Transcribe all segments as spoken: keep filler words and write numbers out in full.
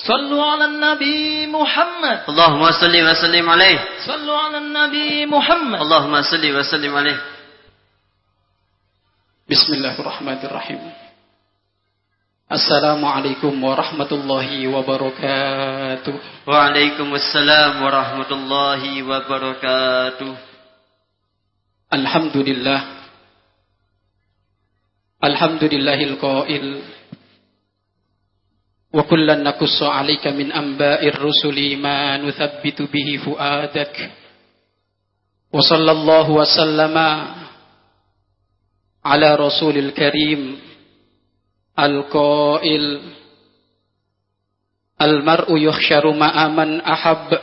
صلوا على النبي محمد اللهم صل وسلم عليه صلوا على النبي محمد اللهم صل وسلم عليه. Bismillahirrahmanirrahim. Assalamualaikum warahmatullahi wabarakatuh. Waalaikumsalam warahmatullahi wabarakatuh. Alhamdulillah. Alhamdulillahil qail wa kullan naqussu 'alaika min anba'ir rusuli ma nuthabbitu bihi fuadak. Wa sallallahu wa sallama ala rasulil karim al-qail al-mar'u yuhsyaru ma'a man ahab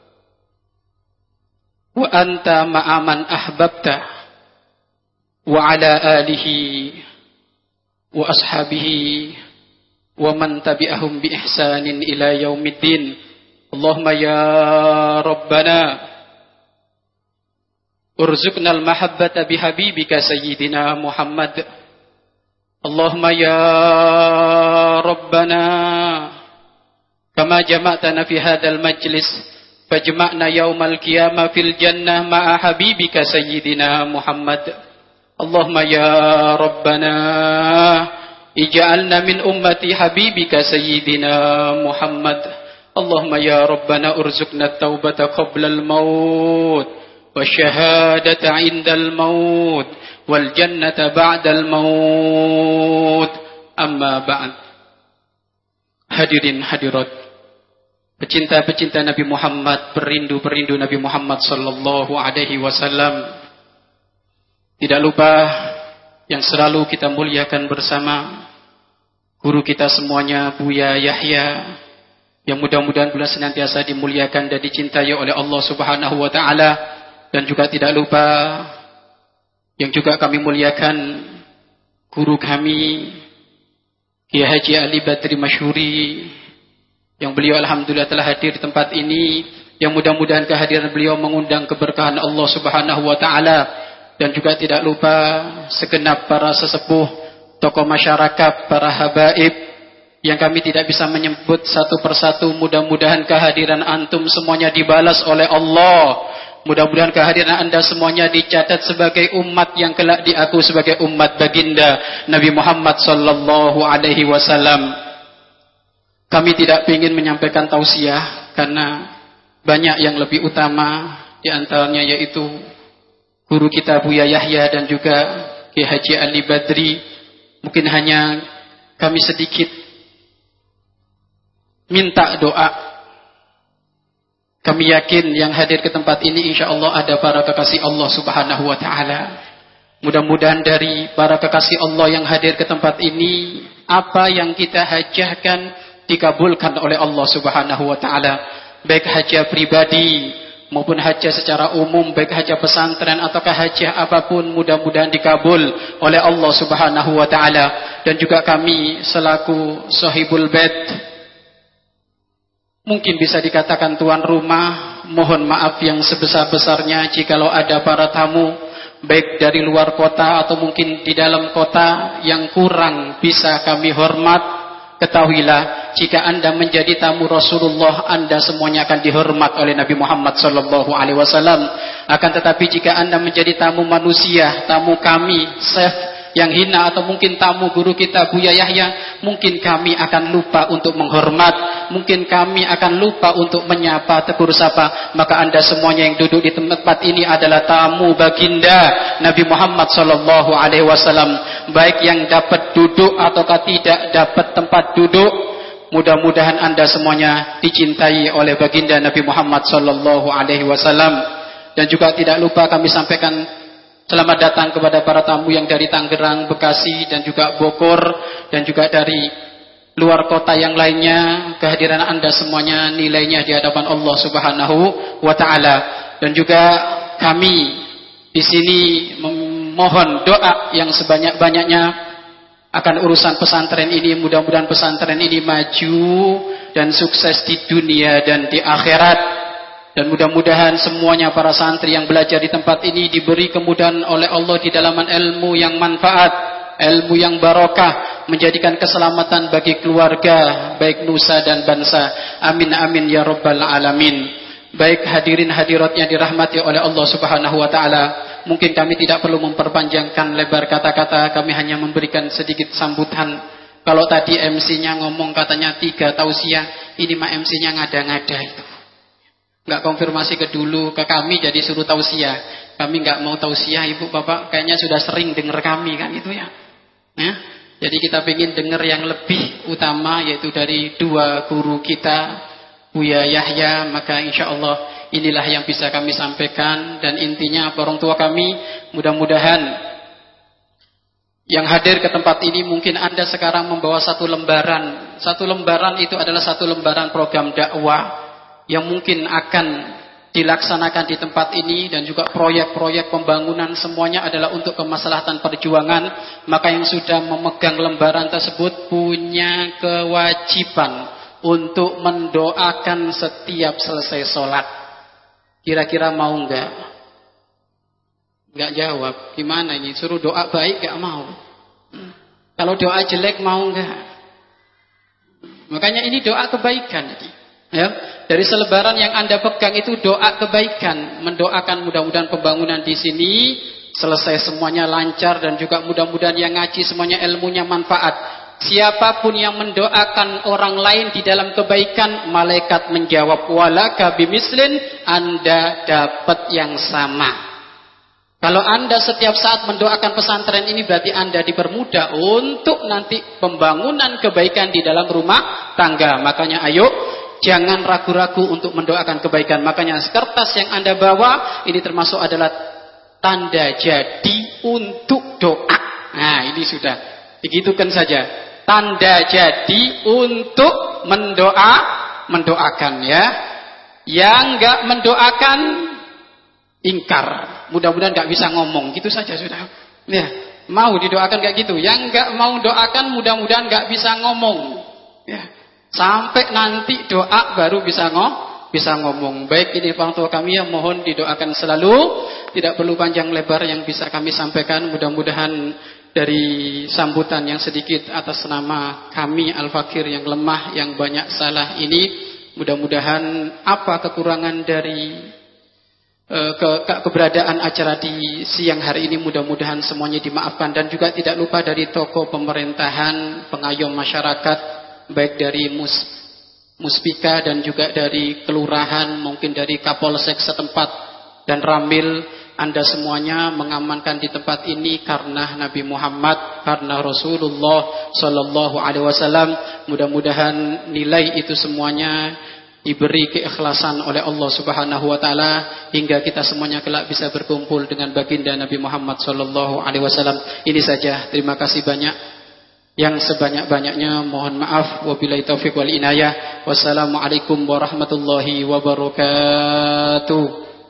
wa anta ma'a man ahbabta wa ala alihi wa ashabihi wa man tabi'ahum bi ihsanin ila yaumiddin. Allahumma ya rabbana urzuqnal mahabbata bihabibika sayyidina Muhammad. Allahumma ya rabbana kama jama'tana fi hadzal majlis fajma'na yaumal qiyamah fil jannah ma'a habibika sayyidina Muhammad. Allahumma ya rabbana ij'alna min ummati habibika sayyidina Muhammad. Allahumma ya rabbana urzuqna at-taubata qabla al-maut wasyahadata 'indal maut wal jannata ba'dal maut. Amma ba'd. Hadirin hadirat, pecinta-pecinta Nabi Muhammad, perindu-perindu Nabi Muhammad sallallahu alaihi wasallam. Tidak lupa yang selalu kita muliakan bersama guru kita semuanya, Buya Yahya, yang mudah-mudahan beliau senantiasa dimuliakan dan dicintai oleh Allah Subhanahu wa taala. Dan juga tidak lupa yang juga kami muliakan guru kami Kiai Haji Ali Badri Masyhuri, yang beliau alhamdulillah telah hadir di tempat ini, yang mudah-mudahan kehadiran beliau mengundang keberkahan Allah Subhanahu wa taala. Dan juga tidak lupa segenap para sesepuh, tokoh masyarakat, para habaib yang kami tidak bisa menyebut satu persatu. Mudah-mudahan kehadiran antum semuanya dibalas oleh Allah. Mudah-mudahan kehadiran anda semuanya dicatat sebagai umat yang kelak diaku sebagai umat baginda Nabi Muhammad sallallahu alaihi wasallam. Kami tidak ingin menyampaikan tausiah karena banyak yang lebih utama, di antaranya yaitu guru kita Buya Yahya dan juga Kiai Haji Ali Badri. Mungkin hanya kami sedikit minta doa. Kami yakin yang hadir ke tempat ini insya Allah ada para kekasih Allah Subhanahu wa ta'ala. Mudah-mudahan dari para kekasih Allah yang hadir ke tempat ini, apa yang kita hajahkan dikabulkan oleh Allah Subhanahu wa ta'ala. Baik hajah pribadi maupun hajah secara umum, baik hajah pesantren ataukah hajah apapun, mudah-mudahan dikabul oleh Allah Subhanahu wa ta'ala. Dan juga kami selaku sahibul bait, mungkin bisa dikatakan tuan rumah, mohon maaf yang sebesar-besarnya jikalau ada para tamu baik dari luar kota atau mungkin di dalam kota yang kurang bisa kami hormat. Ketahuilah, jika anda menjadi tamu Rasulullah, anda semuanya akan dihormat oleh Nabi Muhammad sallallahu alaihi wasallam. Akan tetapi jika anda menjadi tamu manusia, tamu kami, Syekh yang hina, atau mungkin tamu guru kita Buya Yahya, mungkin kami akan lupa untuk menghormat, mungkin kami akan lupa untuk menyapa, tegur sapa. Maka anda semuanya yang duduk di tempat ini adalah tamu baginda Nabi Muhammad sallallahu alaihi wasallam. Baik yang dapat duduk ataukah tidak dapat tempat duduk, mudah-mudahan anda semuanya dicintai oleh baginda Nabi Muhammad sallallahu alaihi wasallam. Dan juga tidak lupa kami sampaikan selamat datang kepada para tamu yang dari Tangerang, Bekasi, dan juga Bogor, dan juga dari luar kota yang lainnya. Kehadiran anda semuanya nilainya di hadapan Allah Subhanahu wa ta'ala. Dan juga kami di sini memohon doa yang sebanyak-banyaknya akan urusan pesantren ini. Mudah-mudahan pesantren ini maju dan sukses di dunia dan di akhirat. Dan mudah-mudahan semuanya para santri yang belajar di tempat ini diberi kemudahan oleh Allah di dalaman ilmu yang manfaat. ilmu yang barokah, menjadikan keselamatan bagi keluarga, baik nusa dan bangsa. Amin amin ya rabbal alamin. Baik hadirin hadirat yang dirahmati oleh Allah Subhanahu wa taala, mungkin kami tidak perlu memperpanjangkan lebar kata-kata, kami hanya memberikan sedikit sambutan. Kalau tadi M C-nya ngomong katanya tiga tausiah, ini mah M C-nya ngada-ngada itu. Enggak konfirmasi ke dulu ke kami jadi suruh tausiah. Kami enggak mau tausiah, Ibu Bapak kayaknya sudah sering dengar kami kan itu ya. Ya. Jadi kita ingin dengar yang lebih utama, yaitu dari dua guru kita, Buya Yahya. Maka insya Allah inilah yang bisa kami sampaikan. Dan intinya orang tua kami, mudah-mudahan yang hadir ke tempat ini, mungkin Anda sekarang membawa satu lembaran. Satu lembaran itu adalah satu lembaran program dakwah yang mungkin akan dilaksanakan di tempat ini, dan juga proyek-proyek pembangunan semuanya adalah untuk kemaslahatan perjuangan. Maka yang sudah memegang lembaran tersebut punya kewajiban untuk mendoakan setiap selesai sholat. Kira-kira mau enggak? Enggak jawab. Gimana ini? Suruh doa baik enggak mau. Hmm. Kalau doa jelek mau enggak? Makanya ini doa kebaikan. Ya, dari selebaran yang Anda pegang itu doa kebaikan, mendoakan mudah-mudahan pembangunan di sini selesai semuanya lancar, dan juga mudah-mudahan yang ngaji semuanya ilmunya manfaat. Siapapun yang mendoakan orang lain di dalam kebaikan, malaikat menjawab walaka bimislin, Anda dapat yang sama. Kalau Anda setiap saat mendoakan pesantren ini, berarti Anda dipermudah untuk nanti pembangunan kebaikan di dalam rumah tangga. Makanya ayo, jangan ragu-ragu untuk mendoakan kebaikan. Makanya kertas yang Anda bawa ini termasuk adalah tanda jadi untuk doa. Nah ini sudah, digitukan saja. Tanda jadi untuk mendoa, mendoakan ya. Yang enggak mendoakan, ingkar. Mudah-mudahan enggak bisa ngomong, gitu saja sudah. Ya, mau didoakan kayak gitu. Yang enggak mau doakan, mudah-mudahan enggak bisa ngomong. Ya. Sampai nanti doa baru bisa ngomong, bisa ngomong. Baik, ini orang tua kami yang mohon didoakan selalu. Tidak perlu panjang lebar yang bisa kami sampaikan. Mudah-mudahan dari sambutan yang sedikit atas nama kami Al-Fakir yang lemah, yang banyak salah ini, mudah-mudahan apa kekurangan dari Ke, ke, keberadaan acara di siang hari ini, mudah-mudahan semuanya dimaafkan. Dan juga tidak lupa dari tokoh pemerintahan, pengayom masyarakat, baik dari mus, muspika dan juga dari kelurahan, mungkin dari kapolsek setempat dan ramil. Anda semuanya mengamankan di tempat ini karena Nabi Muhammad, karena Rasulullah Sallallahu Alaihi Wasallam. Mudah-mudahan nilai itu semuanya diberi keikhlasan oleh Allah Subhanahu wa taala, hingga kita semuanya kelak bisa berkumpul dengan baginda Nabi Muhammad sallallahu alaihi wasallam. Ini saja, terima kasih banyak. Yang sebanyak-banyaknya mohon maaf, wabillahi taufik wal inayah. Wassalamualaikum warahmatullahi wabarakatuh.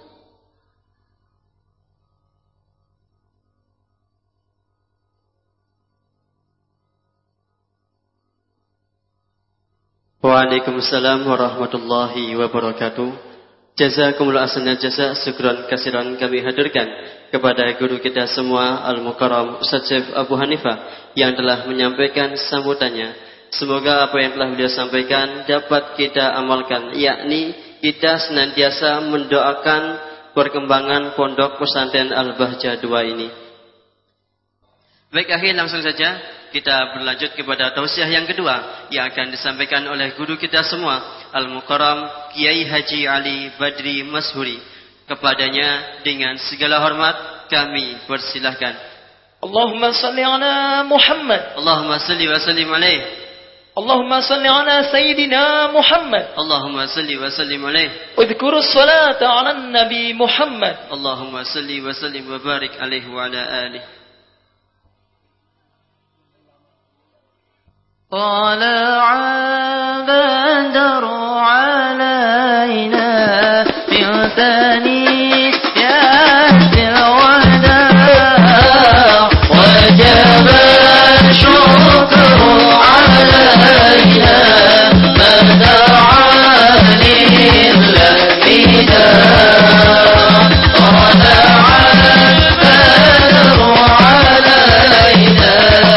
Waalaikumsalam warahmatullahi wabarakatuh. Jazakumullah ahsanal jazaa, syukran kasiran kami haturkan kepada guru kita semua Al-Mukarram Ustaz Syekh Abu Hanifah yang telah menyampaikan sambutannya. Semoga apa yang telah beliau sampaikan dapat kita amalkan, yakni kita senantiasa mendoakan perkembangan pondok pesantren Al-Bahjah dua ini. Baik, akhir langsung saja kita berlanjut kepada tausiah yang kedua yang akan disampaikan oleh guru kita semua Al-Mukarram Kiai Haji Ali Badri Mashuri. Kepadanya dengan segala hormat kami persilahkan. Allahumma salli ala Muhammad. Allahumma salli wa sallim alaih. Allahumma salli ala Sayyidina Muhammad. Allahumma salli wa sallim alaih. Udhkuru salata ala Nabi Muhammad. Allahumma salli wa sallim wa barik alaihi wa ala alihi. طلع بدر علينا من ثنيات الوداع وجب الشكر علينا ما دعا لله طلع البدر علينا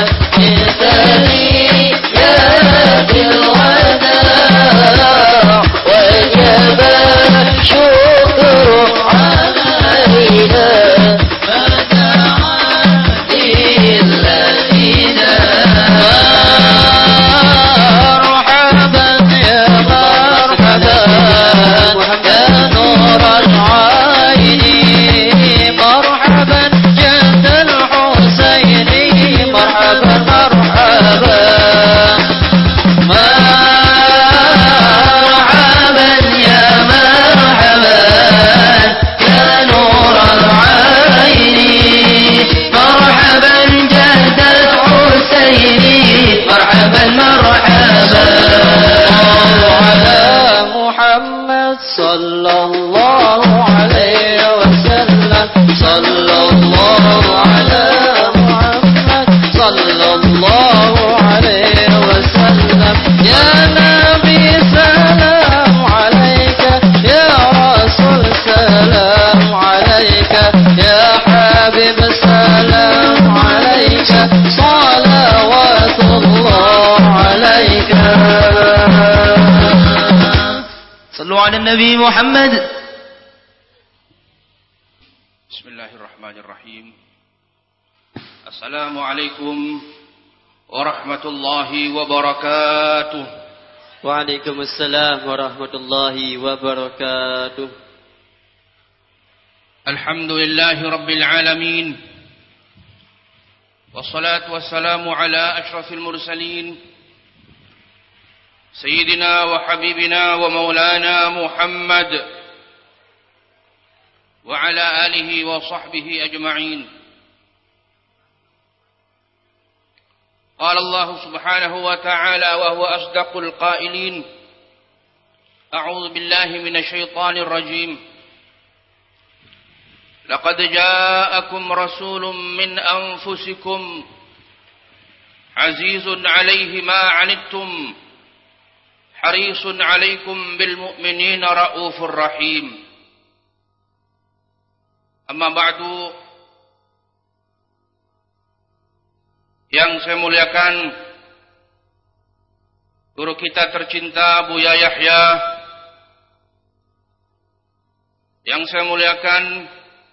عليك صلوات الله عليك صلوا على النبي محمد. Bismillahirrahmanirrahim. Assalamualaikum warahmatullahi wabarakatuh. Waalaikumsalam warahmatullahi wabarakatuh. Alhamdulillahi rabbil alamin. Wassalatu wassalamu ala ashrafil mursalin Sayyidina wa habibina wa maulana Muhammad wa ala alihi wa sahbihi ajma'in. Qala Allah subhanahu wa ta'ala wa huwa asdaqul qailin. A'udzu billahi minasy syaithanir rajim. Laqad ja'akum rasulun min anfusikum azizun 'alaihi ma 'anittum harisun 'alaikum bil mu'minina raufur rahim. Amma ba'du. Yang saya muliakan guru kita tercinta Buya Yahya, yang saya muliakan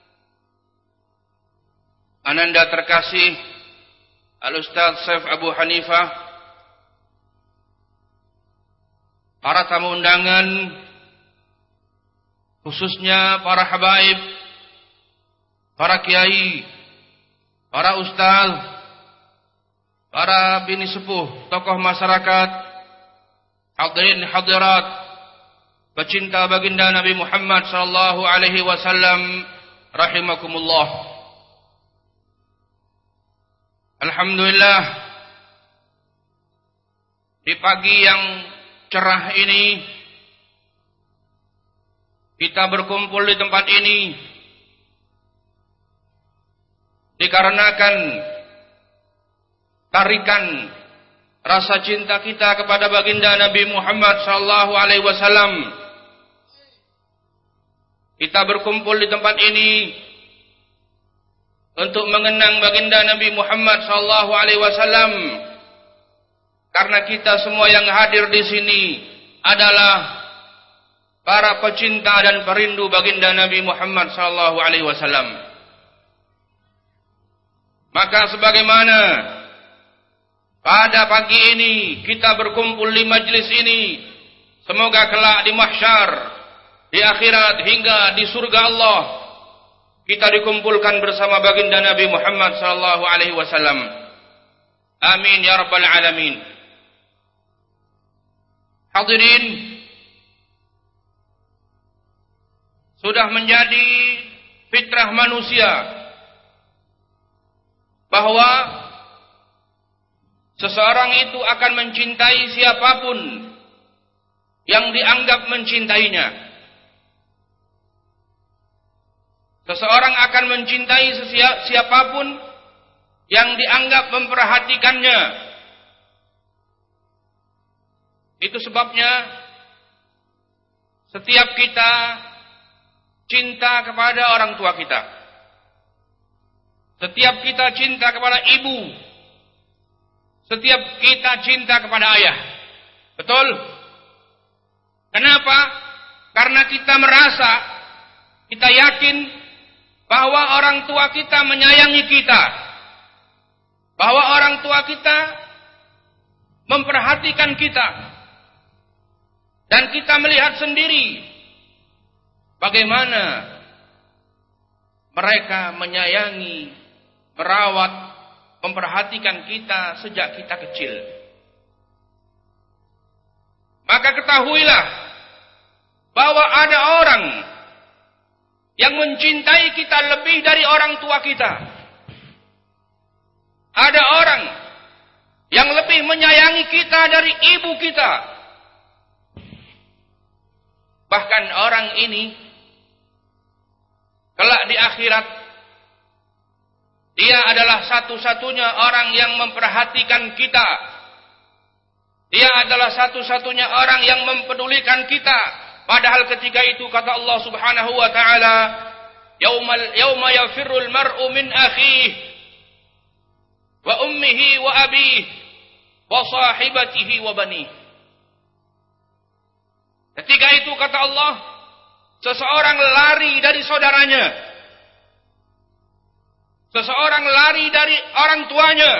Ananda terkasih Al-Ustaz Syekh Abu Hanifah, para tamu undangan, khususnya para habaib, para kiai, para ustaz, para bini sepuh, tokoh masyarakat, hadirin hadirat, pecinta baginda Nabi Muhammad sallallahu alaihi wasallam, rahimakumullah. Alhamdulillah, di pagi yang cerah ini kita berkumpul di tempat ini dikarenakan tarikan rasa cinta kita kepada baginda Nabi Muhammad sallallahu alaihi wasallam. Kita berkumpul di tempat ini untuk mengenang baginda Nabi Muhammad sallallahu alaihi wasallam, karena kita semua yang hadir di sini adalah para pecinta dan perindu baginda Nabi Muhammad sallallahu alaihi wasallam. Maka sebagaimana pada pagi ini kita berkumpul di majlis ini, semoga kelak di mahsyar, di akhirat hingga di surga Allah kita dikumpulkan bersama baginda Nabi Muhammad sallallahu alaihi wasallam. Amin ya rabbal alamin. Hadirin, sudah menjadi fitrah manusia bahwa seseorang itu akan mencintai siapapun yang dianggap mencintainya. Seseorang akan mencintai siapapun yang dianggap memperhatikannya. Itu sebabnya setiap kita cinta kepada orang tua kita. Setiap kita cinta kepada ibu. Setiap kita cinta kepada ayah. Betul? Kenapa? Karena kita merasa, kita yakin bahwa orang tua kita menyayangi kita, bahwa orang tua kita memperhatikan kita, dan kita melihat sendiri bagaimana mereka menyayangi, merawat, memperhatikan kita sejak kita kecil. Maka ketahuilah bahwa ada orang yang mencintai kita lebih dari orang tua kita. Ada orang yang lebih menyayangi kita dari ibu kita. Bahkan orang ini kelak di akhirat, dia adalah satu-satunya orang yang memperhatikan kita. Dia adalah satu-satunya orang yang mempedulikan kita. Padahal ketika itu kata Allah Subhanahu wa taala, "Yaumal yauma yafirrul mar'u min akhihi." wa ummihi wa abihi wa sahibatihi wa banihi. Ketika itu kata Allah, seseorang lari dari saudaranya, seseorang lari dari orang tuanya,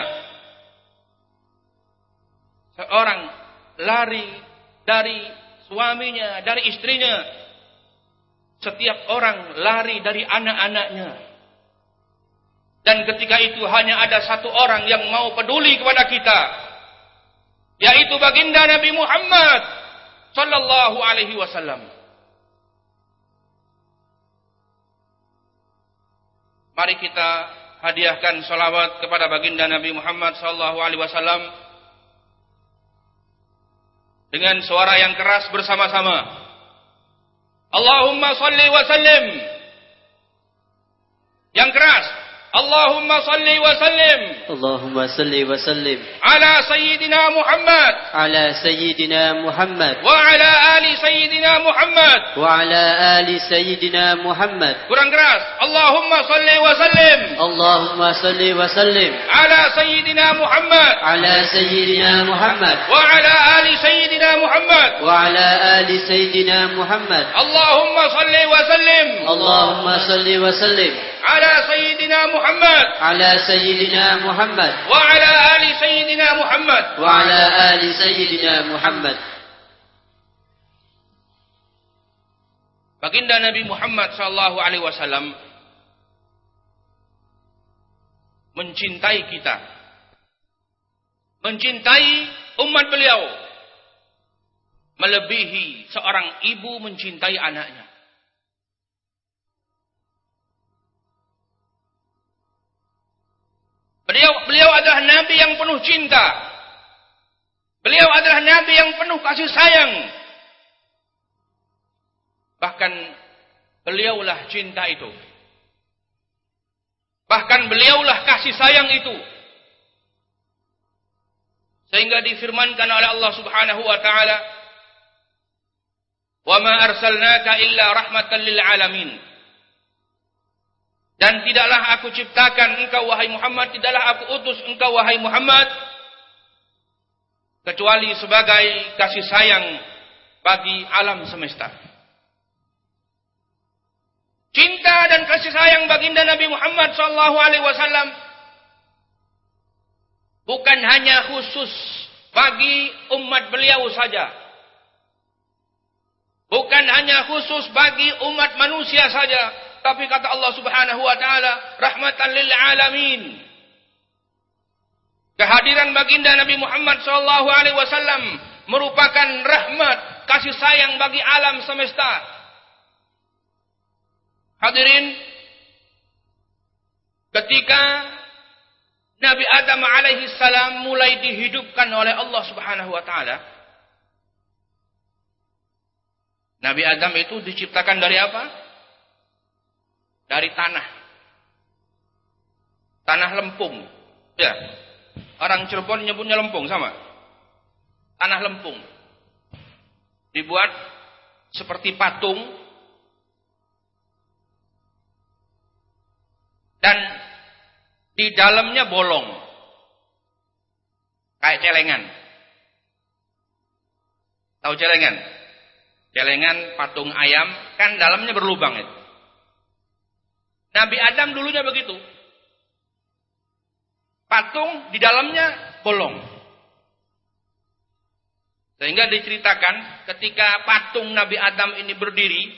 seorang lari dari suaminya, dari istrinya, setiap orang lari dari anak-anaknya. Dan ketika itu hanya ada satu orang yang mau peduli kepada kita, yaitu baginda Nabi Muhammad sallallahu alaihi wasallam. Mari kita hadiahkan salawat kepada baginda Nabi Muhammad sallallahu alaihi wasallam dengan suara yang keras bersama-sama. Allahumma salli wa sallim. Yang keras. Allahumma salli wa sallim. Allahumma salli wa sallim ala sayyidina Muhammad. ala sayyidina Muhammad Wa ala ali sayyidina Muhammad. wa ala ali sayyidina Muhammad. Kurang keras. Allahumma salli wa sallim. Allahumma salli wa sallim ala sayyidina Muhammad. ala sayyidina Muhammad Wa ala ali sayyidina Muhammad. wa ala ali sayyidina Muhammad. Allahumma salli wa sallim. Allahumma salli wa sallim ala sayyidina Muhammad. ala sayyidina Muhammad Wa ala ali sayyidina Muhammad. wa ala ali sayyidina Muhammad. Baginda Nabi Muhammad sallallahu alaihi wasallam mencintai kita, mencintai umat beliau melebihi seorang ibu mencintai anaknya. Beliau beliau adalah nabi yang penuh cinta. Beliau adalah nabi yang penuh kasih sayang. Bahkan beliaulah cinta itu. Bahkan beliaulah kasih sayang itu. Sehingga difirmankan oleh Allah Subhanahu wa taala, "Wa ma arsalnaka illa rahmatan lil alamin." Dan tidaklah aku ciptakan engkau wahai Muhammad, tidaklah aku utus engkau wahai Muhammad kecuali sebagai kasih sayang bagi alam semesta. Cinta dan kasih sayang baginda Nabi Muhammad sallallahu alaihi wasallam bukan hanya khusus bagi umat beliau saja. Bukan hanya khusus bagi umat manusia saja. Tapi kata Allah Subhanahu wa taala, rahmatan lil alamin. Kehadiran baginda Nabi Muhammad sallallahu alaihi wasallam merupakan rahmat, kasih sayang bagi alam semesta. Hadirin, ketika Nabi Adam alaihi salam mulai dihidupkan oleh Allah Subhanahu wa taala, Nabi Adam itu diciptakan dari apa? Dari tanah. Tanah lempung. Ya. Orang Cirebon nyebutnya lempung sama. Tanah lempung. Dibuat seperti patung. Dan di dalamnya bolong. Kayak celengan. Tahu celengan? Celengan patung ayam kan dalamnya berlubang itu. Nabi Adam dulunya begitu. Patung di dalamnya bolong. Sehingga diceritakan ketika patung Nabi Adam ini berdiri,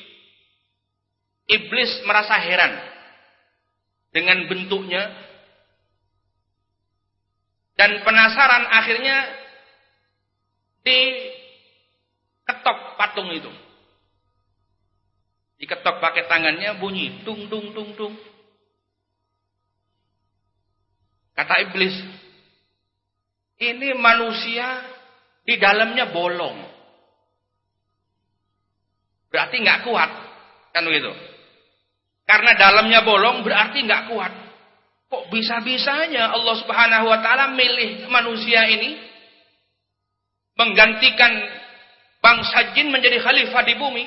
iblis merasa heran dengan bentuknya dan penasaran, akhirnya diketok patung itu. Diketok pakai tangannya, bunyi tung tung tung tung. Kata iblis, ini manusia di dalamnya bolong. Berarti nggak kuat, kan begitu? Karena dalamnya bolong berarti nggak kuat. Kok bisa-bisanya Allah Subhanahu wa taala milih manusia ini menggantikan bangsa jin menjadi khalifah di bumi?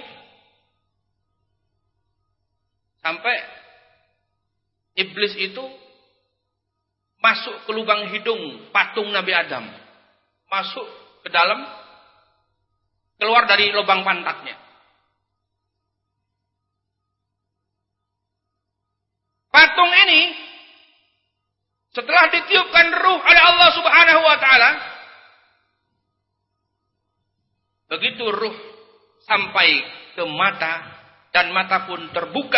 Sampai iblis itu masuk ke lubang hidung patung Nabi Adam. Masuk ke dalam, keluar dari lubang pantatnya. Patung ini setelah ditiupkan ruh oleh Allah Subhanahu wa taala, begitu ruh sampai ke mata dan mata pun terbuka,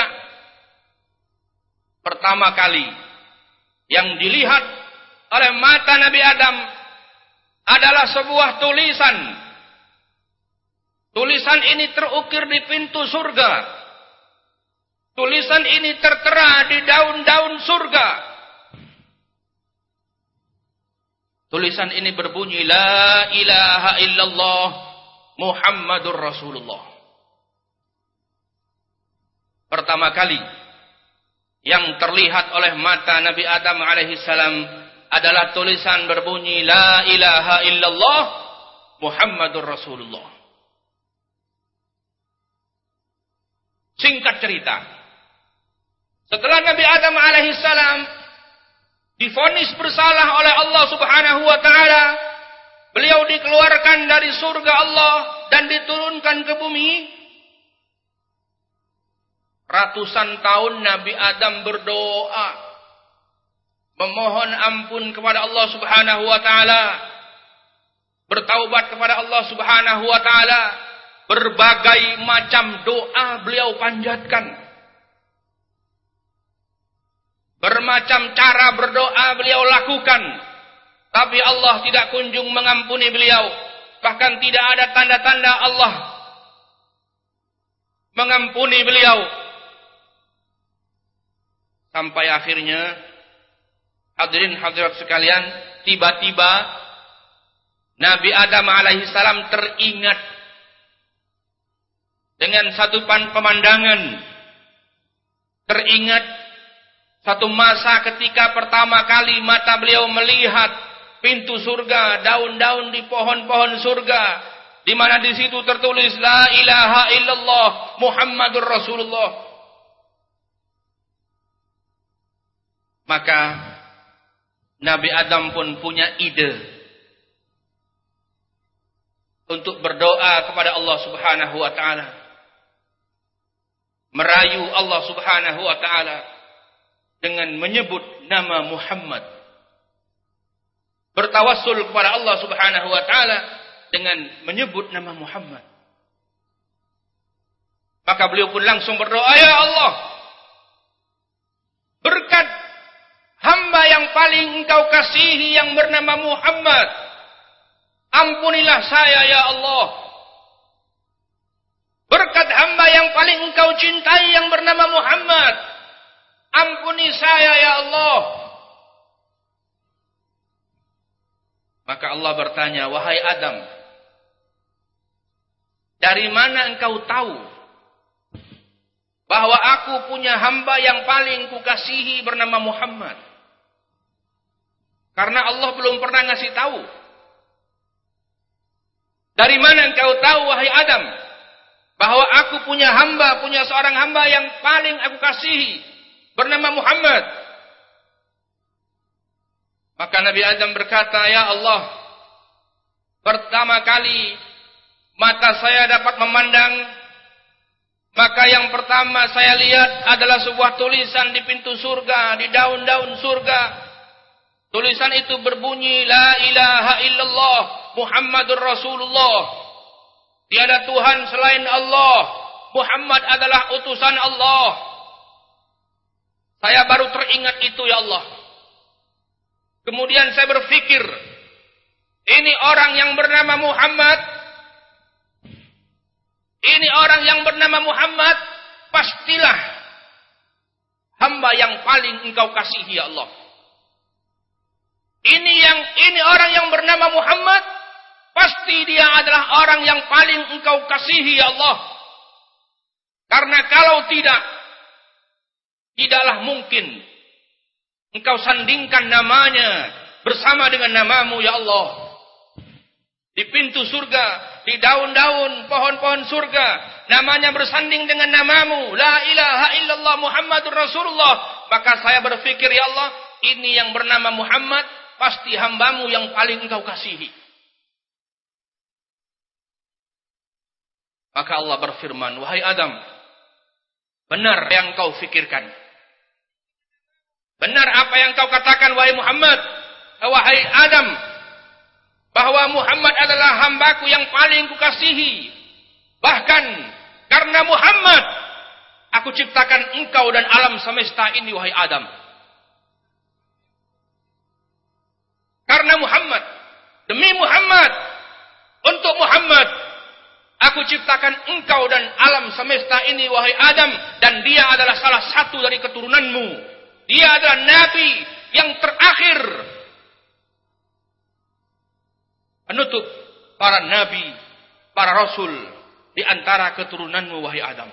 pertama kali yang dilihat oleh mata Nabi Adam adalah sebuah tulisan. Tulisan ini terukir di pintu surga. Tulisan ini tertera di daun-daun surga. Tulisan ini berbunyi, La ilaha illallah Muhammadur Rasulullah. Pertama kali yang terlihat oleh mata Nabi Adam alaihissalam adalah tulisan berbunyi, La ilaha illallah Muhammadur Rasulullah. Singkat cerita, setelah Nabi Adam alaihissalam divonis bersalah oleh Allah Subhanahu wa taala, beliau dikeluarkan dari surga Allah dan diturunkan ke bumi. Ratusan tahun Nabi Adam berdoa, memohon ampun kepada Allah Subhanahu wa taala, bertaubat kepada Allah Subhanahu wa taala. Berbagai macam doa beliau panjatkan. Bermacam cara berdoa beliau lakukan, tapi Allah tidak kunjung mengampuni beliau. Bahkan tidak ada tanda-tanda Allah mengampuni beliau. Sampai akhirnya, hadirin hadirat sekalian, tiba-tiba Nabi Adam alaihissalam teringat dengan satu pemandangan. Teringat satu masa ketika pertama kali mata beliau melihat pintu surga, daun-daun di pohon-pohon surga, di mana di situ tertulis La ilaha illallah Muhammadur Rasulullah. Maka Nabi Adam pun punya ide untuk berdoa kepada Allah Subhanahu wa taala, merayu Allah Subhanahu wa taala dengan menyebut nama Muhammad. Bertawassul kepada Allah Subhanahu wa taala dengan menyebut nama Muhammad. Maka beliau pun langsung berdoa, Ya Allah, berkat hamba yang paling engkau kasihi yang bernama Muhammad, ampunilah saya ya Allah. Berkat hamba yang paling engkau cintai yang bernama Muhammad, ampuni saya ya Allah. Maka Allah bertanya, wahai Adam, dari mana engkau tahu bahwa aku punya hamba yang paling kukasihi bernama Muhammad? Karena Allah belum pernah ngasih tahu. Dari mana engkau tahu wahai Adam bahwa aku punya hamba, punya seorang hamba yang paling aku kasihi bernama Muhammad? Maka Nabi Adam berkata, Ya Allah, pertama kali mata saya dapat memandang, maka yang pertama saya lihat adalah sebuah tulisan di pintu surga, di daun-daun surga. Tulisan itu berbunyi, La ilaha illallah Muhammadur Rasulullah. Tiada Tuhan selain Allah. Muhammad adalah utusan Allah. Saya baru teringat itu ya Allah. Kemudian saya berpikir, ini orang yang bernama Muhammad, ini orang yang bernama Muhammad, pastilah hamba yang paling engkau kasihi ya Allah. Ini yang ini orang yang bernama Muhammad, pasti dia adalah orang yang paling engkau kasihi ya Allah. Karena kalau tidak, tidaklah mungkin engkau sandingkan namanya bersama dengan namamu ya Allah. Di pintu surga, di daun-daun pohon-pohon surga, namanya bersanding dengan namamu, La ilaha illallah Muhammadur Rasulullah. Maka saya berpikir, ya Allah, ini yang bernama Muhammad pasti hambamu yang paling engkau kasihi. Maka Allah berfirman, wahai Adam, benar yang kau fikirkan. Benar apa yang kau katakan, wahai Muhammad, wahai Adam, bahwa Muhammad adalah hambaku yang paling kukasihi. Bahkan karena Muhammad, aku ciptakan engkau dan alam semesta ini, wahai Adam. Karena Muhammad, demi Muhammad, untuk Muhammad, aku ciptakan engkau dan alam semesta ini, wahai Adam. Dan dia adalah salah satu dari keturunanmu. Dia adalah Nabi yang terakhir, penutup para Nabi, para Rasul, di antara keturunanmu, wahai Adam.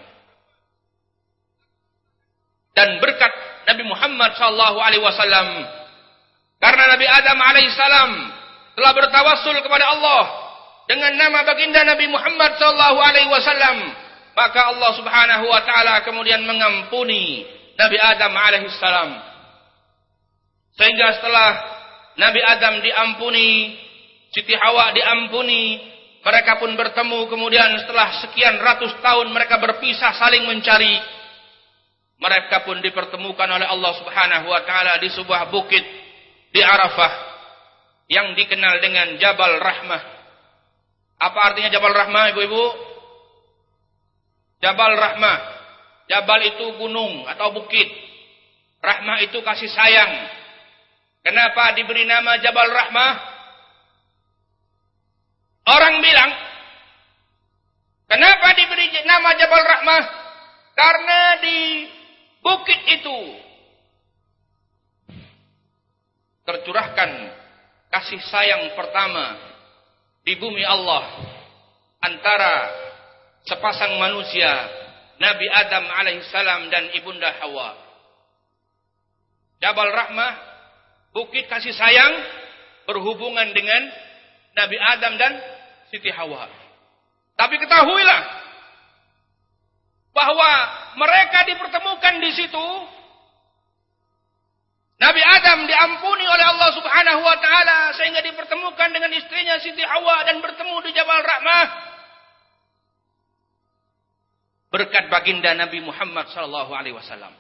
Dan berkat Nabi Muhammad sallallahu alaihi wasallam, karena Nabi Adam alaihissalam telah bertawassul kepada Allah dengan nama baginda Nabi Muhammad sallallahu alaihi wasallam, maka Allah Subhanahu wa taala kemudian mengampuni Nabi Adam alaihissalam. Sehingga setelah Nabi Adam diampuni, Siti Hawa diampuni, mereka pun bertemu. Kemudian setelah sekian ratus tahun mereka berpisah saling mencari, mereka pun dipertemukan oleh Allah Subhanahu wa taala di sebuah bukit di Arafah yang dikenal dengan Jabal Rahmah. Apa artinya Jabal Rahmah, ibu-ibu? Jabal Rahmah, Jabal itu gunung atau bukit, Rahmah itu kasih sayang. Kenapa diberi nama Jabal Rahmah? Orang bilang, kenapa diberi nama Jabal Rahmah? Karena di bukit itu tercurahkan kasih sayang pertama di bumi Allah antara sepasang manusia, Nabi Adam alaihissalam dan ibunda Hawa. Jabal Rahmah, bukit kasih sayang, berhubungan dengan Nabi Adam dan Siti Hawa. Tapi ketahuilah bahwa mereka dipertemukan di situ. Nabi Adam diampuni oleh Allah Subhanahu wa taala sehingga dipertemukan dengan istrinya Siti Hawa dan bertemu di Jabal Rahmah. Berkat baginda Nabi Muhammad sallallahu alaihi wasallam.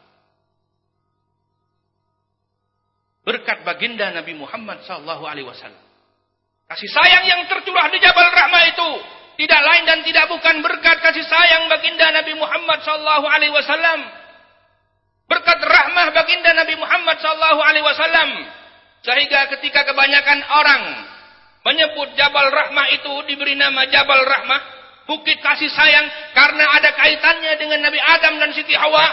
Berkat baginda Nabi Muhammad sallallahu alaihi wasallam. Kasih sayang yang tercurah di Jabal Rahmah itu tidak lain dan tidak bukan berkat kasih sayang baginda Nabi Muhammad sallallahu alaihi wasallam. Berkat rahmah baginda Nabi Muhammad sallallahu alaihi wasallam, sehingga ketika kebanyakan orang menyebut Jabal Rahmah itu diberi nama Jabal Rahmah, bukit kasih sayang, karena ada kaitannya dengan Nabi Adam dan Siti Hawa.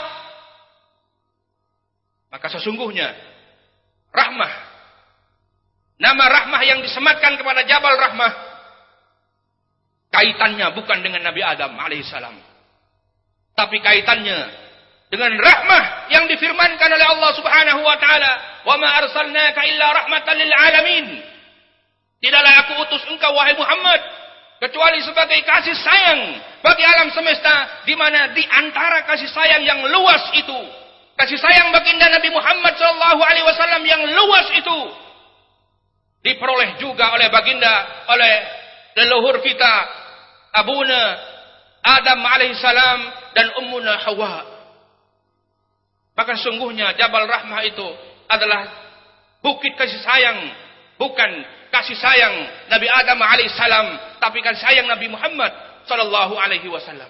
Maka sesungguhnya rahmah, nama rahmah yang disematkan kepada Jabal Rahmah, kaitannya bukan dengan Nabi Adam alaihissalam, tapi kaitannya dengan rahmah yang difirmankan oleh Allah Subhanahu wa taala, "Wa ma arsalnaka illa rahmatan lil alamin." Tidaklah aku utus engkau wahai Muhammad kecuali sebagai kasih sayang bagi alam semesta, di mana di antara kasih sayang yang luas itu, kasih sayang baginda Nabi Muhammad sallallahu alaihi wasallam yang luas itu diperoleh juga oleh baginda, oleh leluhur kita Abuna Adam alaihissalam dan Ummuna Hawa. Maka sungguhnya Jabal Rahmah itu adalah bukit kasih sayang, bukan kasih sayang Nabi Adam alaihissalam, tapi kasih sayang Nabi Muhammad sallallahu alaihi wasallam.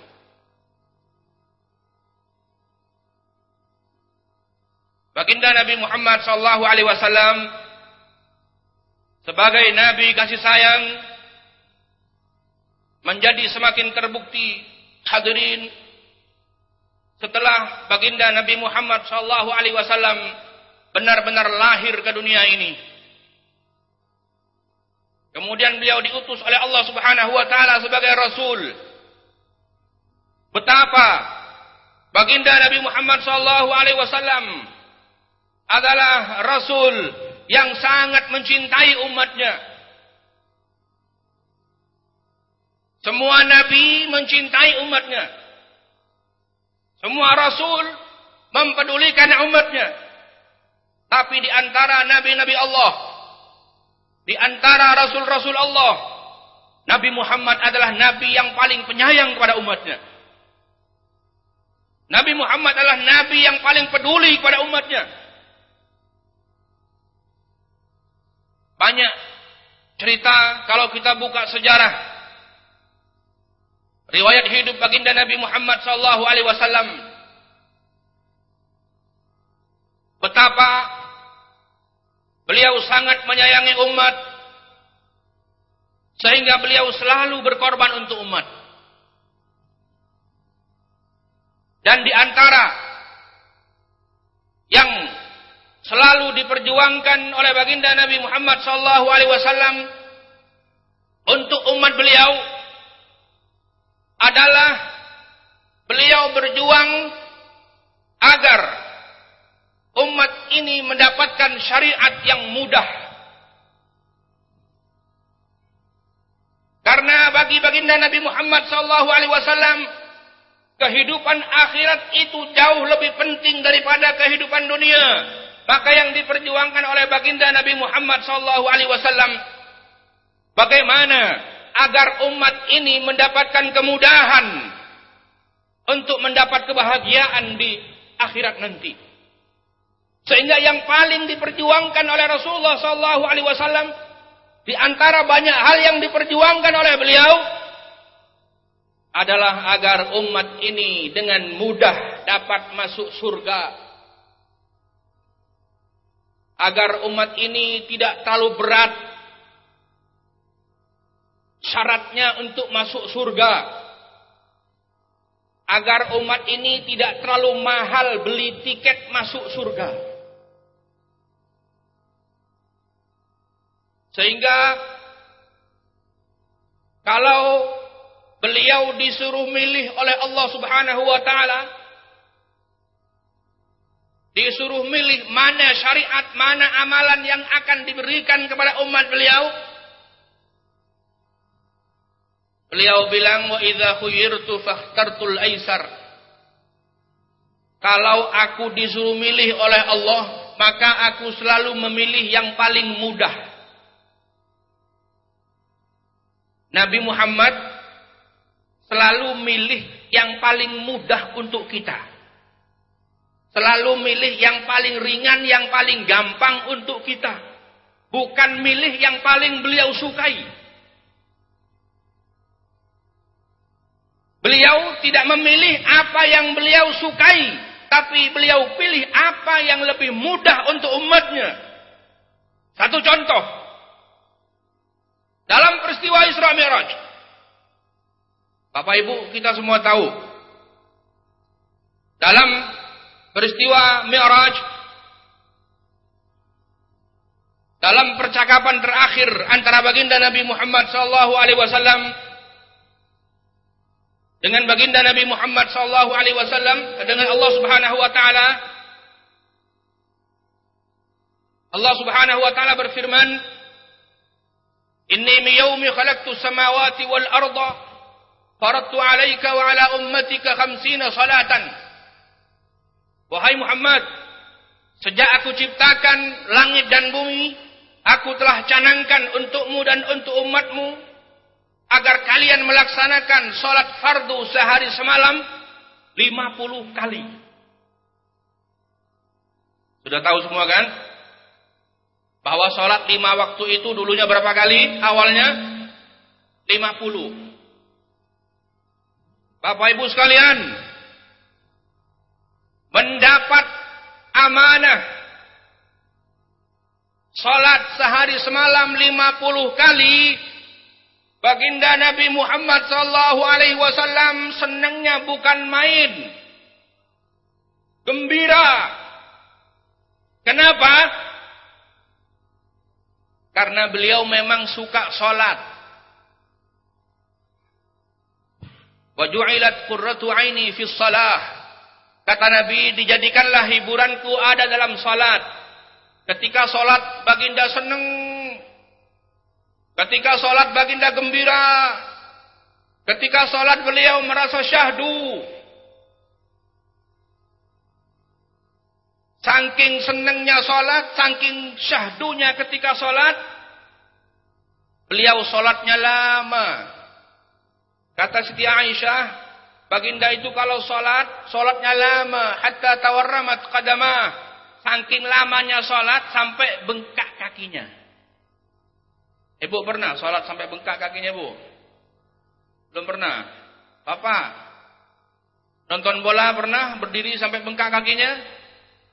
Baginda Nabi Muhammad sallallahu alaihi wasallam sebagai nabi kasih sayang menjadi semakin terbukti, hadirin, setelah baginda Nabi Muhammad sallallahu alaihi wasallam benar-benar lahir ke dunia ini. Kemudian beliau diutus oleh Allah Subhanahu wa taala sebagai rasul. Betapa baginda Nabi Muhammad sallallahu alaihi wasallam adalah rasul yang sangat mencintai umatnya. Semua nabi mencintai umatnya. Semua rasul mempedulikan umatnya. Tapi di antara nabi-nabi Allah, di antara rasul-rasul Allah, Nabi Muhammad adalah nabi yang paling penyayang kepada umatnya. Nabi Muhammad adalah nabi yang paling peduli kepada umatnya. Banyak cerita kalau kita buka sejarah riwayat hidup baginda Nabi Muhammad sallallahu alaihi wasallam, betapa beliau sangat menyayangi umat sehingga beliau selalu berkorban untuk umat. Dan di antara yang selalu diperjuangkan oleh baginda Nabi Muhammad sallallahu alaihi wasallam untuk umat beliau adalah beliau berjuang agar umat ini mendapatkan syariat yang mudah. Karena bagi baginda Nabi Muhammad sallallahu alaihi wasallam kehidupan akhirat itu jauh lebih penting daripada kehidupan dunia. Maka yang diperjuangkan oleh baginda Nabi Muhammad sallallahu alaihi wasallam bagaimana agar umat ini mendapatkan kemudahan untuk mendapat kebahagiaan di akhirat nanti. Sehingga yang paling diperjuangkan oleh Rasulullah sallallahu alaihi wasallam di antara banyak hal yang diperjuangkan oleh beliau adalah agar umat ini dengan mudah dapat masuk surga. Agar umat ini tidak terlalu berat syaratnya untuk masuk surga. Agar umat ini tidak terlalu mahal beli tiket masuk surga. Sehingga kalau beliau disuruh milih oleh Allah Subhanahu wa taala, disuruh milih mana syariat, mana amalan yang akan diberikan kepada umat beliau, beliau bilang, wa idza khuyirtu fakhtartul aisar. Kalau aku disuruh milih oleh Allah, maka aku selalu memilih yang paling mudah. Nabi Muhammad selalu milih yang paling mudah untuk kita. Selalu milih yang paling ringan, yang paling gampang untuk kita. Bukan milih yang paling beliau sukai. Beliau tidak memilih apa yang beliau sukai, tapi beliau pilih apa yang lebih mudah untuk umatnya. Satu contoh. Dalam peristiwa Isra Mi'raj, Bapak Ibu kita semua tahu, dalam peristiwa Mi'raj, dalam percakapan terakhir antara baginda Nabi Muhammad sallallahu alaihi wasallam dengan baginda Nabi Muhammad sallallahu alaihi wasallam dengan Allah Subhanahu wa taala, Allah Subhanahu wa taala berfirman, Inni mi yaumi khalaqtu samawati wal arda faradtu alaika wa ala ummatika khamsina salatan. Wahai Muhammad, sejak aku ciptakan langit dan bumi, aku telah canangkan untukmu dan untuk umatmu agar kalian melaksanakan salat fardu sehari semalam lima puluh kali. Sudah tahu semua kan? Bahwa sholat lima waktu itu dulunya berapa kali? Awalnya lima puluh. Bapak Ibu sekalian, mendapat amanah sholat sehari semalam lima puluh kali, baginda Nabi Muhammad sallallahu alaihi wasallam senangnya bukan main, gembira. Kenapa? Karena beliau memang suka sholat. Wa ju'ilat qurratu aini fi shalah. Kata Nabi, dijadikanlah hiburanku ada dalam salat. Ketika salat baginda senang. Ketika salat baginda gembira. Ketika salat beliau merasa syahdu. Saking senangnya sholat, saking syahdunya ketika sholat, beliau sholatnya lama. Kata Siti Aisyah, baginda itu kalau sholat, sholatnya lama. Hatta tawarramat qadamah. Saking lamanya sholat sampai bengkak kakinya. Ibu pernah sholat sampai bengkak kakinya, Bu? Belum pernah. Bapak, nonton bola pernah berdiri sampai bengkak kakinya?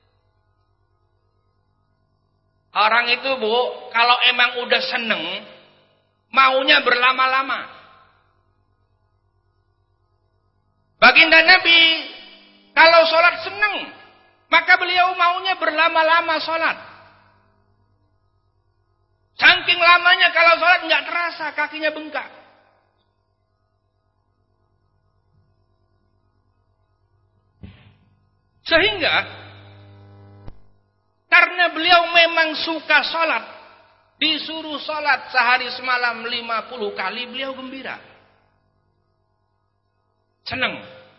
Orang itu, Bu, kalau emang udah seneng, maunya berlama-lama. Baginda Nabi, kalau sholat seneng, maka beliau maunya berlama-lama sholat. Saking lamanya kalau sholat nggak terasa kakinya bengkak. Sehingga karena beliau memang suka sholat, disuruh sholat sehari semalam lima puluh kali, beliau gembira. Senang.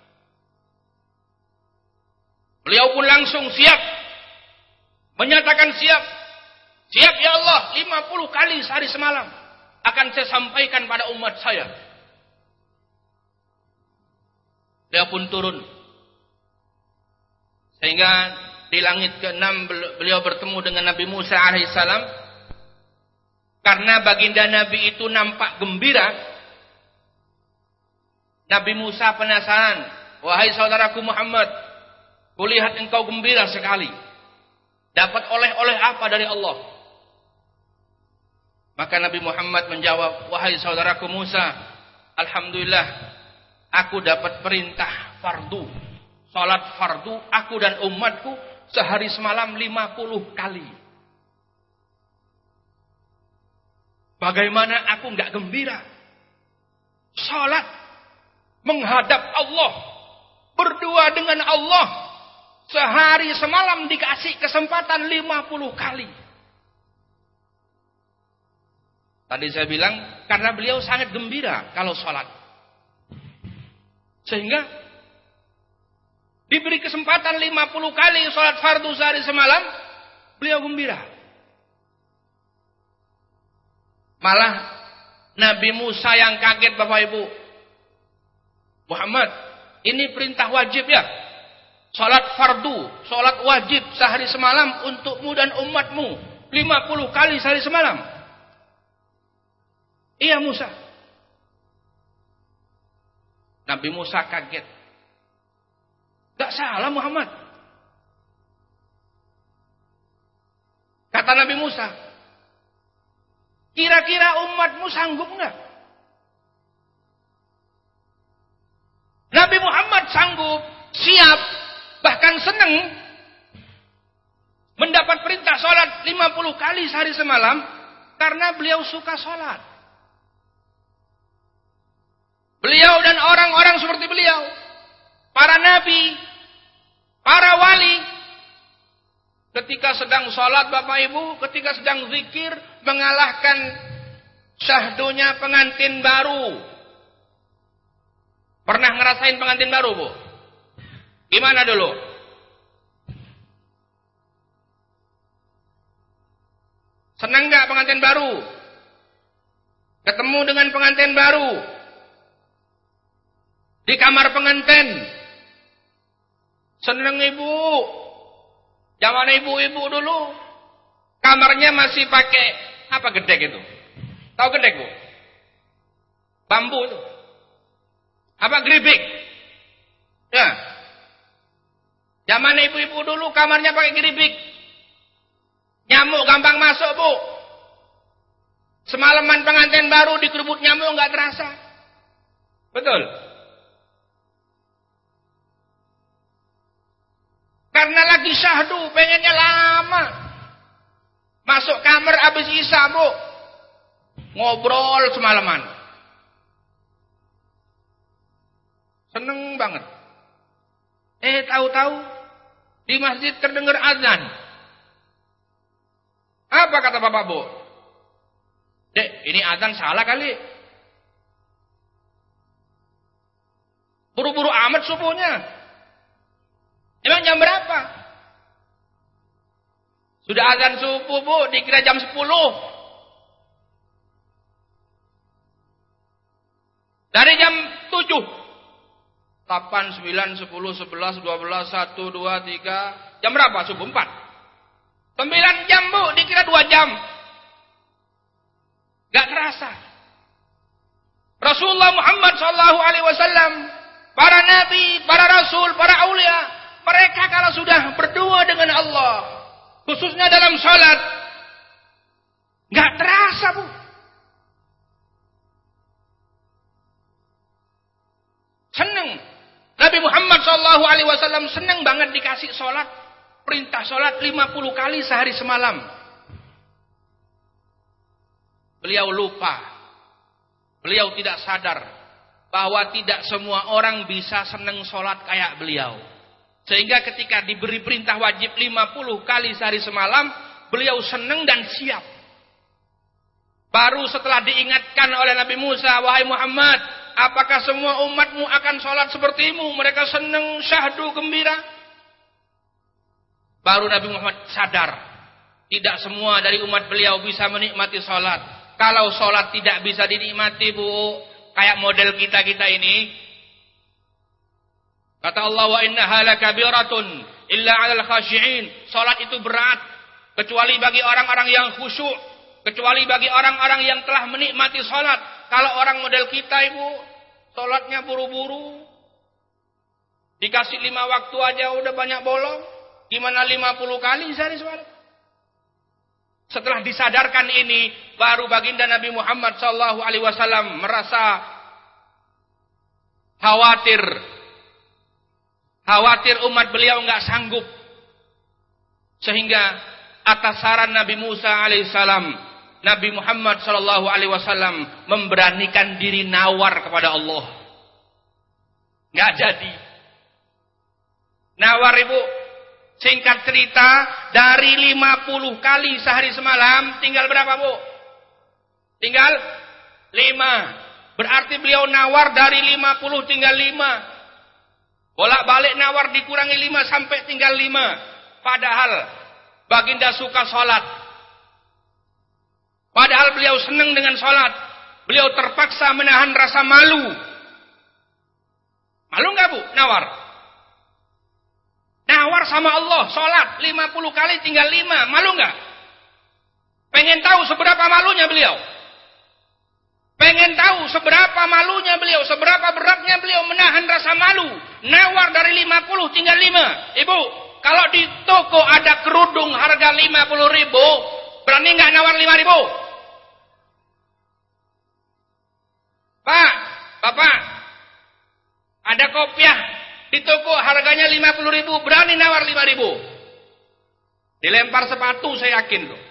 Beliau pun langsung siap. Menyatakan siap. Siap ya Allah, lima puluh kali sehari semalam akan saya sampaikan pada umat saya. Beliau pun turun. Sehingga di langit keenam beliau bertemu dengan Nabi Musa alaihissalam. Karena baginda Nabi itu nampak gembira, Nabi Musa penasaran. Wahai saudaraku Muhammad, kulihat engkau gembira sekali. Dapat oleh-oleh apa dari Allah? Maka Nabi Muhammad menjawab, wahai saudaraku Musa, alhamdulillah aku dapat perintah fardu. Salat fardu aku dan umatku sehari semalam lima puluh kali. Bagaimana aku enggak gembira? Salat menghadap Allah, berdua dengan Allah, sehari semalam dikasih kesempatan lima puluh kali. Tadi saya bilang karena beliau sangat gembira kalau salat. Sehingga diberi kesempatan lima puluh kali sholat fardu sehari semalam, beliau gembira. Malah Nabi Musa yang kaget, Bapak Ibu. Muhammad, ini perintah wajib ya. Sholat fardu, sholat wajib sehari semalam untukmu dan umatmu. lima puluh kali sehari semalam. Iya Musa. Nabi Musa kaget. Gak salah Muhammad. Kata Nabi Musa, kira-kira umatmu sanggup nggak? Nabi Muhammad sanggup, siap, bahkan senang mendapat perintah sholat lima puluh kali sehari semalam karena beliau suka sholat. Beliau dan orang-orang seperti beliau, para nabi, para wali, ketika sedang sholat Bapak Ibu, ketika sedang zikir, mengalahkan syahdunya pengantin baru. Pernah ngerasain pengantin baru, Bu? Gimana dulu? Senang gak pengantin baru? Ketemu dengan pengantin baru di kamar pengantin. Seneng Ibu. Zaman ibu-ibu dulu kamarnya masih pakai apa gedek itu? Tahu gedek, Bu? Bambu itu. Apa geribik? Ya. Zaman ibu-ibu dulu kamarnya pakai geribik. Nyamuk gampang masuk, Bu. Semalaman pengantin baru dikerubut nyamuk enggak terasa. Betul. Karena lagi syahdu, pengennya lama. Masuk kamar habis isya, Bu. Ngobrol semalaman. Seneng banget. Eh, tahu-tahu di masjid terdengar azan. Apa kata Bapak, Bu? Dek, ini azan salah kali. Buru-buru amat subuhnya. Emang jam berapa? Sudah azan subuh, Bu, dikira jam sepuluh. Dari jam tujuh. delapan, sembilan, sepuluh, sebelas, dua belas, satu, dua, tiga. Jam berapa? Subuh empat. sembilan jam, Bu, dikira dua jam. Gak terasa. Rasulullah Muhammad sallallahu alaihi wasallam, para nabi, para rasul, para aulia, mereka kalau sudah berdua dengan Allah, khususnya dalam salat, gak terasa, Bu. Seneng. Nabi Muhammad sallallahu alaihi wasallam seneng banget dikasih salat, perintah salat lima puluh kali sehari semalam. Beliau lupa. Beliau tidak sadar bahwa tidak semua orang bisa seneng sholat kayak beliau. Sehingga ketika diberi perintah wajib lima puluh kali sehari semalam, beliau seneng dan siap. Baru setelah diingatkan oleh Nabi Musa, wahai Muhammad, apakah semua umatmu akan sholat sepertimu? Mereka seneng, syahdu, gembira. Baru Nabi Muhammad sadar, tidak semua dari umat beliau bisa menikmati sholat. Kalau sholat tidak bisa dinikmati, Bu, kayak model kita-kita ini. Kata Allah, wa innaha lakabiratun illa 'alal khashi'in. Sholat itu berat, kecuali bagi orang-orang yang khusyuk, kecuali bagi orang-orang yang telah menikmati sholat. Kalau orang model kita, Ibu, sholatnya buru-buru, dikasih lima waktu aja udah banyak bolong. Gimana lima puluh kali sehari sholat? Setelah disadarkan ini, baru baginda Nabi Muhammad sallallahu alaihi wasallam merasa khawatir. Khawatir umat beliau enggak sanggup. Sehingga atas saran Nabi Musa alaihissalam, Nabi Muhammad sallallahu alaihi wasallam memberanikan diri nawar kepada Allah. Enggak jadi. Nawar, Ibu. Singkat cerita, dari lima puluh kali sehari semalam, tinggal berapa, Bu? Tinggal lima. Berarti beliau nawar dari lima puluh tinggal lima. Bolak-balik nawar dikurangi lima sampai tinggal lima. Padahal baginda suka sholat. Padahal beliau senang dengan sholat. Beliau terpaksa menahan rasa malu. Malu nggak, Bu? Nawar. Nawar sama Allah, sholat lima puluh kali tinggal lima, malu nggak? Pengen tahu seberapa malunya beliau? Pengen tahu seberapa malunya beliau, seberapa beratnya beliau menahan rasa malu? Nawar dari lima puluh tinggal lima. Ibu, kalau di toko ada kerudung harga lima puluh ribu, berani nggak nawar lima ribu? Pak, Bapak, ada kopiah di toko harganya lima puluh ribu, berani nawar lima ribu. Dilempar sepatu saya yakin loh.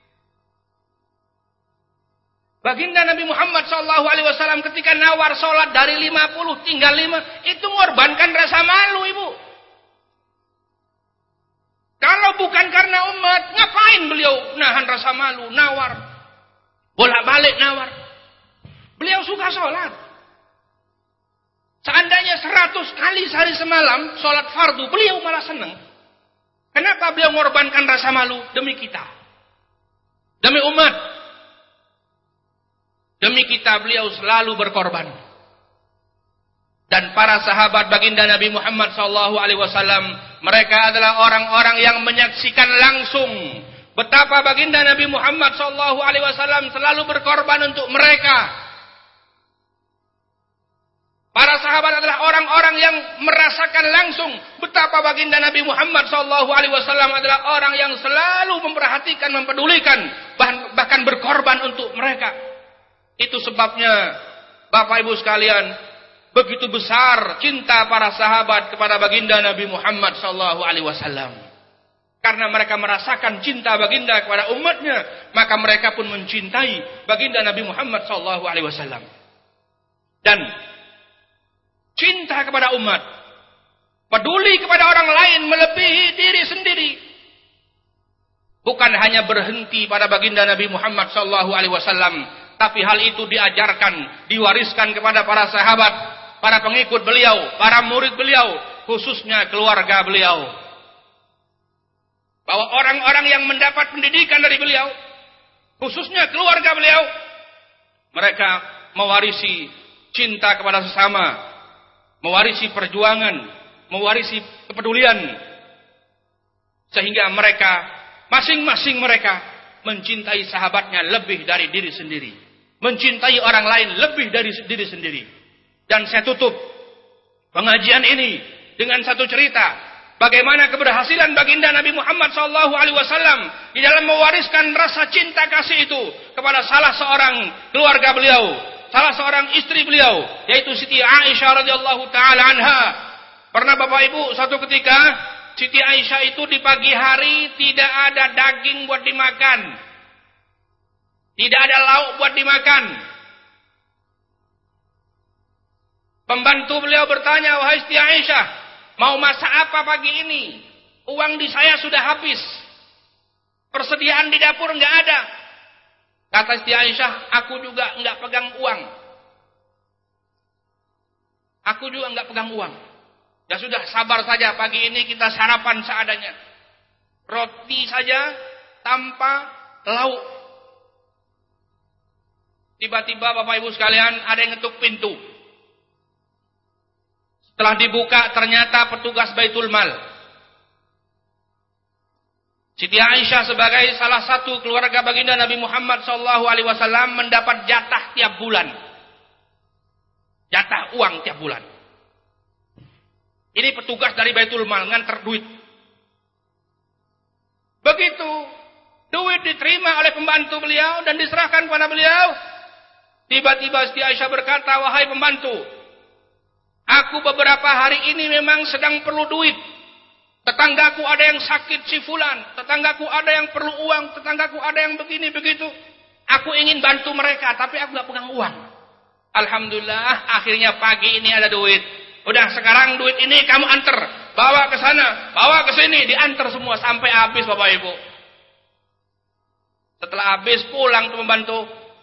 Baginda Nabi Muhammad sallallahu alaihi wasallam ketika nawar sholat dari lima puluh tinggal lima, itu mengorbankan rasa malu, Ibu. Kalau bukan karena umat, ngapain beliau nahan rasa malu, nawar, bolak-balik nawar. Beliau suka sholat. Seandainya seratus kali sehari semalam sholat fardu, beliau malah senang. Kenapa beliau mengorbankan rasa malu? Demi kita. Demi umat. Demi kita beliau selalu berkorban. Dan para sahabat baginda Nabi Muhammad sallallahu alaihi wasallam, mereka adalah orang-orang yang menyaksikan langsung betapa baginda Nabi Muhammad sallallahu alaihi wasallam selalu berkorban untuk mereka. Para sahabat adalah orang-orang yang merasakan langsung betapa baginda Nabi Muhammad sallallahu alaihi wasallam adalah orang yang selalu memperhatikan, mempedulikan, bahkan berkorban untuk mereka. Itu sebabnya, Bapak Ibu sekalian, begitu besar cinta para sahabat kepada baginda Nabi Muhammad sallallahu alaihi wasallam. Karena mereka merasakan cinta baginda kepada umatnya, maka mereka pun mencintai baginda Nabi Muhammad sallallahu alaihi wasallam. Dan cinta kepada umat, peduli kepada orang lain melebihi diri sendiri, bukan hanya berhenti pada baginda Nabi Muhammad sallallahu alaihi wasallam, tapi hal itu diajarkan, diwariskan kepada para sahabat, para pengikut beliau, para murid beliau, khususnya keluarga beliau. bahwa orang-orang yang mendapat pendidikan dari beliau, khususnya keluarga beliau, mereka mewarisi cinta kepada sesama, mewarisi perjuangan, mewarisi kepedulian, sehingga mereka masing-masing mereka mencintai sahabatnya lebih dari diri sendiri, mencintai orang lain lebih dari diri sendiri. Dan saya tutup pengajian ini dengan satu cerita, bagaimana keberhasilan baginda Nabi Muhammad shallallahu alaihi wasallam di dalam mewariskan rasa cinta kasih itu kepada salah seorang keluarga beliau, salah seorang istri beliau, yaitu Siti Aisyah radhiyallahu taala anha. Pernah Bapak Ibu, suatu ketika Siti Aisyah itu di pagi hari tidak ada daging buat dimakan, tidak ada lauk buat dimakan. Pembantu beliau bertanya, "Wahai Siti Aisyah, mau masak apa pagi ini? Uang di saya sudah habis. Persediaan di dapur enggak ada." Kata Siti Aisyah, "Aku juga enggak pegang uang. Aku juga enggak pegang uang. Ya sudah, sabar saja, pagi ini kita sarapan seadanya. Roti saja tanpa lauk." Tiba-tiba Bapak Ibu sekalian, ada yang ngetuk pintu. Setelah dibuka, ternyata petugas Baitul Mal. Siti Aisyah sebagai salah satu keluarga baginda Nabi Muhammad shallallahu alaihi wasallam mendapat jatah tiap bulan. Jatah uang tiap bulan. Ini petugas dari Baitul Mal nganter duit. Begitu duit diterima oleh pembantu beliau dan diserahkan kepada beliau, tiba-tiba Siti Aisyah berkata, "Wahai pembantu, aku beberapa hari ini memang sedang perlu duit. Tetanggaku ada yang sakit si fulan, tetanggaku ada yang perlu uang, tetanggaku ada yang begini begitu. Aku ingin bantu mereka, tapi aku gak pegang uang. Alhamdulillah, akhirnya pagi ini ada duit. Udah, sekarang duit ini kamu antar, bawa ke sana, bawa ke sini, diantar semua sampai habis Bapak Ibu." Setelah habis pulang tuh pembantu,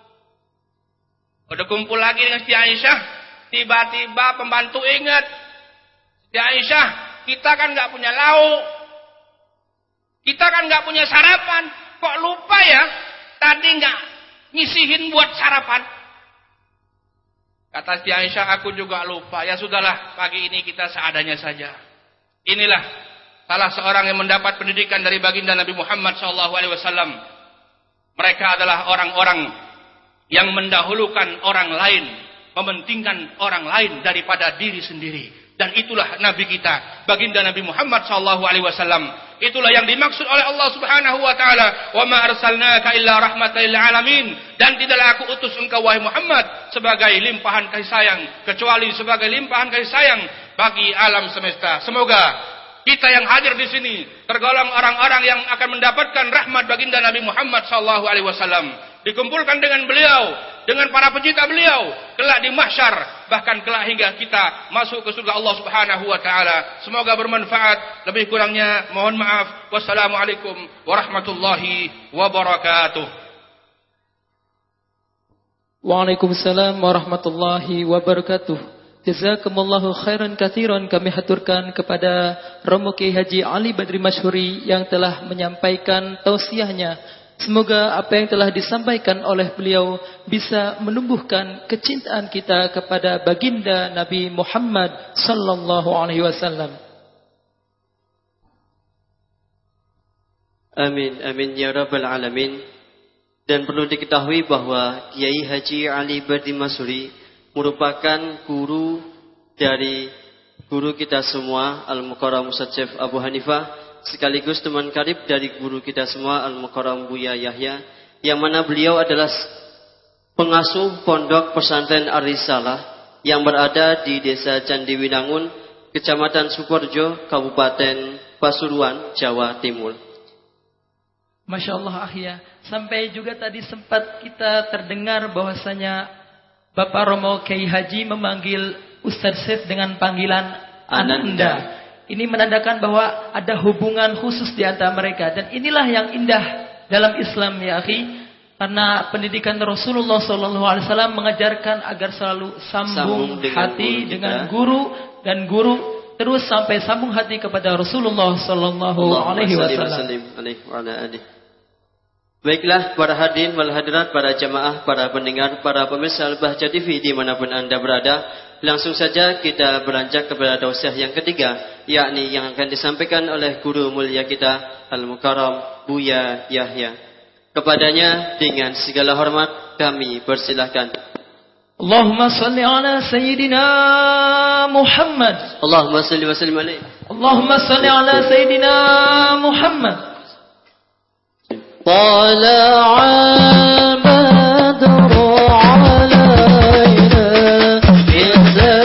udah kumpul lagi dengan Siti Aisyah. Tiba-tiba pembantu ingat, "Siti Aisyah, kita kan gak punya lauk, kita kan gak punya sarapan, kok lupa ya tadi gak nyisihin buat sarapan?" Kata Siti Aisyah, "Aku juga lupa. Ya sudahlah, pagi ini kita seadanya saja." Inilah salah seorang yang mendapat pendidikan dari baginda Nabi Muhammad shallallahu alaihi wasallam. Mereka adalah orang-orang yang mendahulukan orang lain, mementingkan orang lain daripada diri sendiri. Dan itulah Nabi kita, baginda Nabi Muhammad shallallahu alaihi wasallam. Itulah yang dimaksud oleh Allah Subhanahu wa taala, "Wa ma arsalnaka illa rahmatan lil alamin." Dan tidaklah aku utus engkau wahai Muhammad sebagai limpahan kasih sayang, kecuali sebagai limpahan kasih sayang bagi alam semesta. Semoga kita yang hadir di sini tergolong orang-orang yang akan mendapatkan rahmat baginda Nabi Muhammad shallallahu alaihi wasallam, dikumpulkan dengan beliau, dengan para pecinta beliau kelak di mahsyar, bahkan kelak hingga kita masuk ke surga Allah Subhanahu wa taala. Semoga bermanfaat. Lebih kurangnya mohon maaf. Wassalamualaikum warahmatullahi wabarakatuh. Waalaikumsalam warahmatullahi wabarakatuh. Jazakumullahu khairan katsiran, kami haturkan kepada Romo Kiai Haji Ali Badri Masyhuri yang telah menyampaikan tausiahnya. Semoga apa yang telah disampaikan oleh beliau bisa menumbuhkan kecintaan kita kepada baginda Nabi Muhammad sallallahu alaihi wasallam. Amin, amin ya rabbal alamin. Dan perlu diketahui bahwa Kiai Haji Ali Badri Masyhuri merupakan guru dari guru kita semua Al-Mukarram Ustaz Syekh Abu Hanifah, sekaligus teman karib dari guru kita semua Al-Mukarram Buya Yahya, yang mana beliau adalah pengasuh pondok pesantren Ar-Risalah yang berada di Desa Candiwinangun, Kecamatan Sukorejo, Kabupaten Pasuruan, Jawa Timur. Masya Allah Ahya, sampai juga tadi sempat kita terdengar bahwasanya Bapak Romo Kiai Haji memanggil Ustaz Syekh dengan panggilan Ananda. Ananda. Ini menandakan bahwa ada hubungan khusus di antara mereka. Dan inilah yang indah dalam Islam ya akhi. Karena pendidikan Rasulullah shallallahu alaihi wasallam mengajarkan agar selalu sambung, sambung dengan hati guru dengan guru. Dan guru terus sampai sambung hati kepada Rasulullah sallallahu alaihi wasallam. Baiklah para hadirin wal hadirat, para jamaah, para pendengar, para pemirsa Al-Bahjah T V dimanapun anda berada, langsung saja kita beranjak kepada tausiah yang ketiga, yakni yang akan disampaikan oleh guru mulia kita Al-Mukarram Buya Yahya. Kepadanya dengan segala hormat kami persilahkan. Allahumma salli ala Sayyidina Muhammad. Allahumma salli wa sallim alaihi. Allahumma salli ala Sayyidina Muhammad. Tala'al badru alayna min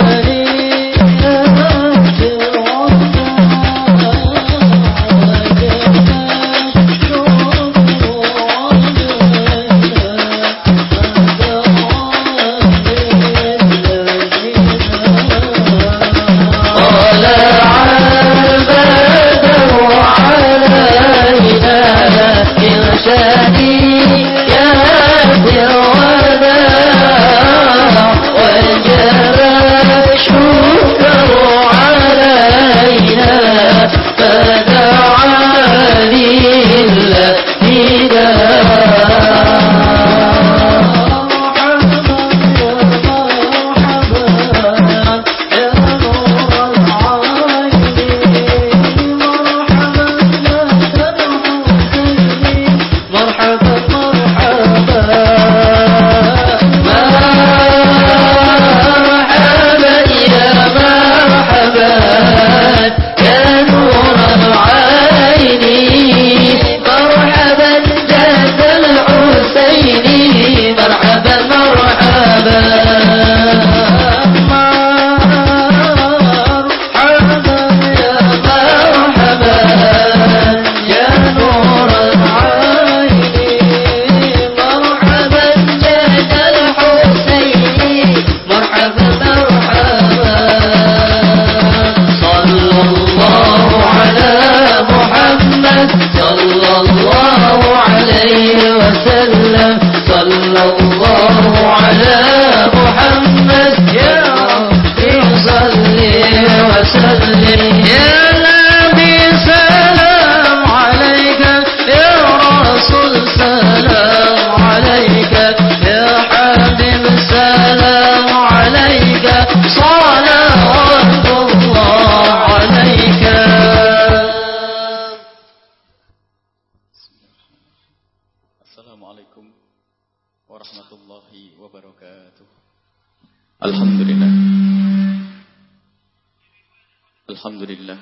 Alhamdulillah.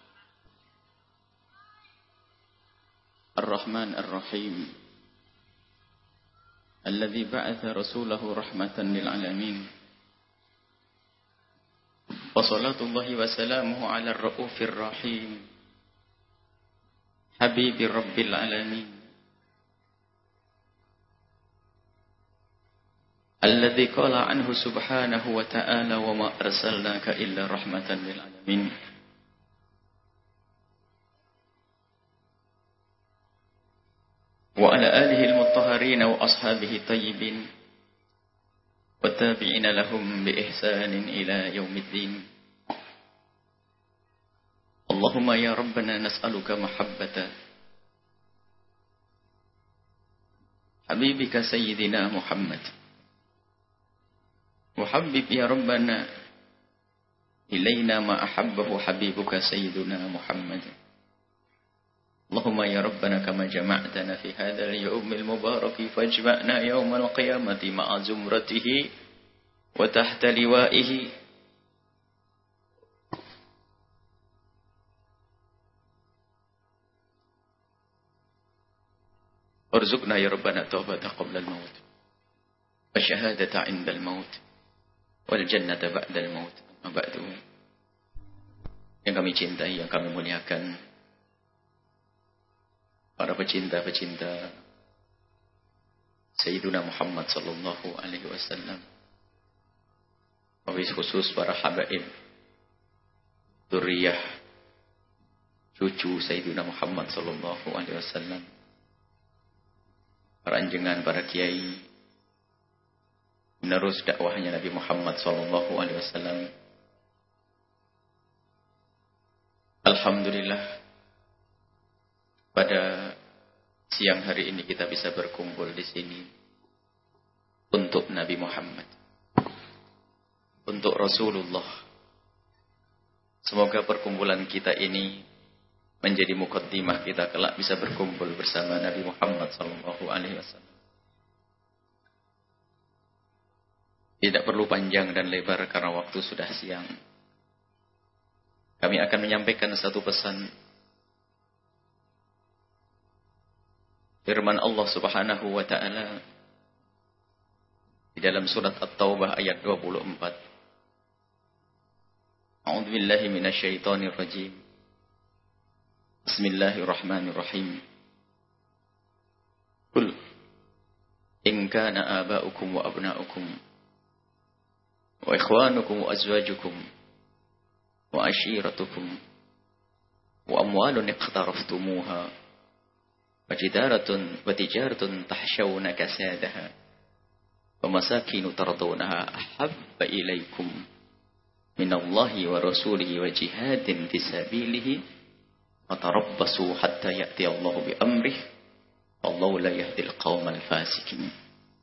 Ar-Rahman Ar-Rahim. Alladhi ba'atha rasulahu rahmatan lil alamin. Wa salatullahi wa salamuhu ala ar-ra'ufir rahim. Habibi rabbil alamin. Alladhi qala anhu subhanahu wa ta'ala wa ma arsalnaka illa rahmatan lil alamin. Wa ala alihi al-mutahharin wa ashabihi tayyibin wa tabi'ina lahum bi ihsanin ila yaumiddin. Allahumma ya rabbana nas'aluka mahabbata habibika sayyidina Muhammad. وحبب يا ربنا إلينا ما أحبه حبيبك سيدنا محمد. اللهم يا ربنا كما جمعتنا في هذا اليوم المبارك فاجمعنا يوم القيامة مع زمرته وتحت لوائه وارزقنا يا ربنا توبة قبل الموت والشهادة عند الموت wal jannata ba'dal maut. Amma ba'du. Yang kami cintai, yang kami muliakan, para pecinta-pecinta Sayyiduna Muhammad sallallahu alaihi wasallam. Wabil khusus para habaib, dzurriyyah, cucu Sayyiduna Muhammad sallallahu alaihi wasallam. Para anjengan, para kiai, menerus dakwahnya Nabi Muhammad sallallahu alaihi wasallam Alhamdulillah, pada siang hari ini kita bisa berkumpul di sini untuk Nabi Muhammad, untuk Rasulullah. Semoga perkumpulan kita ini menjadi mukaddimah kita kelak bisa berkumpul bersama Nabi Muhammad sallallahu alaihi wasallam. Tidak perlu panjang dan lebar karena waktu sudah siang. Kami akan menyampaikan satu pesan. Firman Allah Subhanahu wa taala di dalam surat At-Taubah ayat dua puluh empat. A'udzu billahi minasyaitonir rajim. Bismillahirrahmanirrahim. Qul in kana aba'ukum wa abna'ukum wa ikhwanukum wa azwajukum wa ashiratukum wa amwalun iqtaraftumuha wa jidaratun wa tijaratun tahshawna kasadaha wa masakinu tardawnaha ahabba ilaykum minallahi wa rasulihi wa jihadin fisabilihi wa tarabbasu hatta ya'ti Allahu bi amrih wallahu la yahdil qaumal fasikin.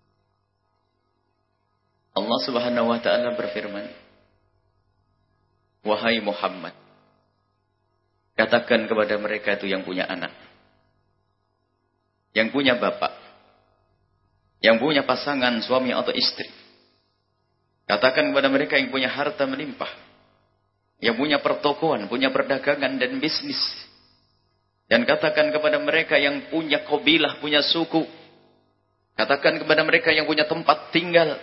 Allah Subhanahu wa taala berfirman, wahai Muhammad, katakan kepada mereka itu yang punya anak, yang punya bapak, yang punya pasangan suami atau istri. Katakan kepada mereka yang punya harta melimpah, yang punya pertokoan, punya perdagangan dan bisnis. Dan katakan kepada mereka yang punya kabilah, punya suku. Katakan kepada mereka yang punya tempat tinggal.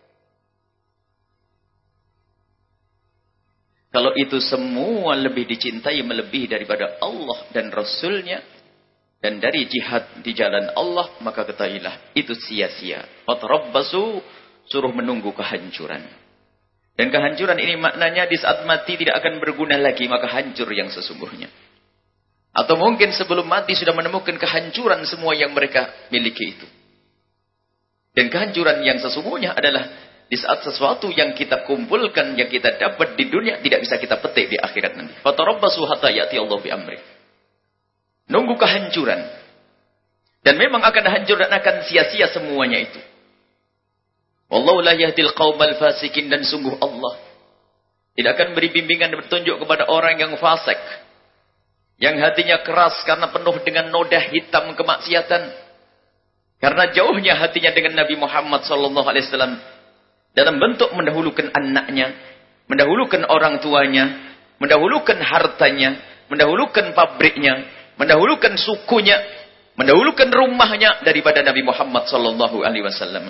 Kalau itu semua lebih dicintai melebihi daripada Allah dan Rasulnya dan dari jihad di jalan Allah, maka ketahuilah itu sia-sia. Fatarabbasu, suruh menunggu kehancuran. Dan kehancuran ini maknanya di saat mati tidak akan berguna lagi, maka hancur yang sesungguhnya. Atau mungkin sebelum mati sudah menemukan kehancuran semua yang mereka miliki itu. Dan kehancuran yang sesungguhnya adalah di saat sesuatu yang kita kumpulkan, yang kita dapat di dunia, tidak bisa kita petik di akhirat nanti. Fatarabbasu hatta ya'ti Allah bi amri. Nunggu kehancuran. Dan memang akan hancur dan akan sia-sia semuanya itu. Wallahu la yahdil qaumal fasikin, dan sungguh Allah tidak akan beri bimbingan dan bertunjuk kepada orang yang fasik, yang hatinya keras karena penuh dengan noda hitam kemaksiatan. Karena jauhnya hatinya dengan Nabi Muhammad sallallahu alaihi wasallam. Dalam bentuk mendahulukan anaknya, mendahulukan orang tuanya, mendahulukan hartanya, mendahulukan pabriknya, mendahulukan sukunya, mendahulukan rumahnya daripada Nabi Muhammad sallallahu alaihi wasallam.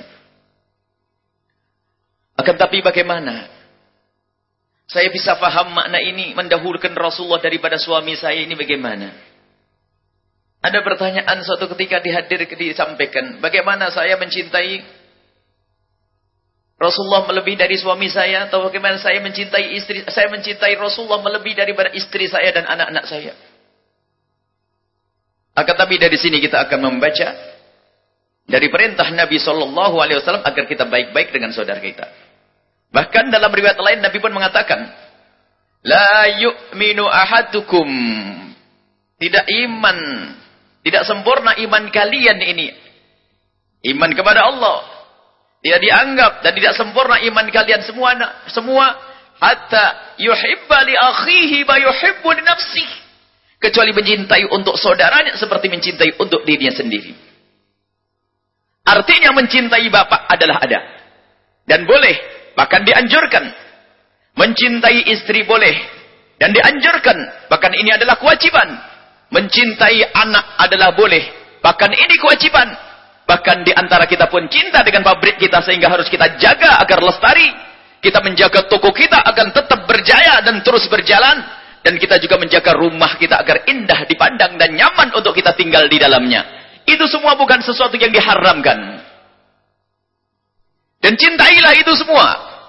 Akan tapi bagaimana saya bisa faham makna ini, mendahulukan Rasulullah daripada suami saya ini bagaimana? Ada pertanyaan suatu ketika dihadir disampaikan, bagaimana saya mencintai Rasulullah melebihi dari suami saya, atau bagaimana saya mencintai istri saya mencintai Rasulullah melebihi daripada istri saya dan anak-anak saya. Akan tapi dari sini kita akan membaca dari perintah Nabi sallallahu alaihi wasallam agar kita baik-baik dengan saudara kita. Bahkan dalam riwayat lain Nabi pun mengatakan, la yu'minu ahadukum, tidak iman, tidak sempurna iman kalian ini. Iman kepada Allah tidak dianggap dan tidak sempurna iman kalian semua semua hatta yuhibba li akhihi ma yuhibbu li nafsihi, kecuali mencintai untuk saudaranya seperti mencintai untuk dirinya sendiri. Artinya mencintai bapak adalah ada dan boleh, bahkan dianjurkan. Mencintai istri boleh dan dianjurkan, bahkan ini adalah kewajiban. Mencintai anak adalah boleh, bahkan ini kewajiban. Bahkan di antara kita pun cinta dengan pabrik kita, sehingga harus kita jaga agar lestari. Kita menjaga toko kita akan tetap berjaya dan terus berjalan. Dan kita juga menjaga rumah kita agar indah dipandang dan nyaman untuk kita tinggal di dalamnya. Itu semua bukan sesuatu yang diharamkan. Dan cintailah itu semua.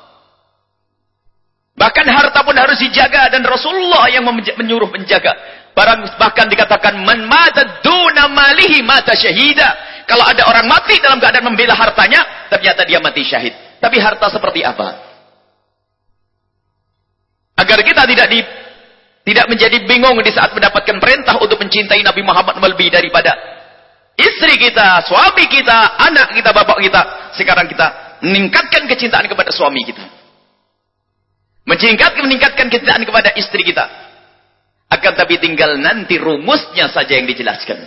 Bahkan harta pun harus dijaga, dan Rasulullah yang menyuruh menjaga. Bahkan dikatakan, man mata duna malihi mata syahida. Kalau ada orang mati dalam keadaan membela hartanya, ternyata dia mati syahid. Tapi harta seperti apa? Agar kita tidak Tidak menjadi bingung di saat mendapatkan perintah untuk mencintai Nabi Muhammad melebihi daripada istri kita, suami kita, anak kita, bapak kita. Sekarang kita meningkatkan kecintaan kepada suami kita. Meningkatkan, meningkatkan kecintaan kepada istri kita. Akan tapi tinggal nanti rumusnya saja yang dijelaskan.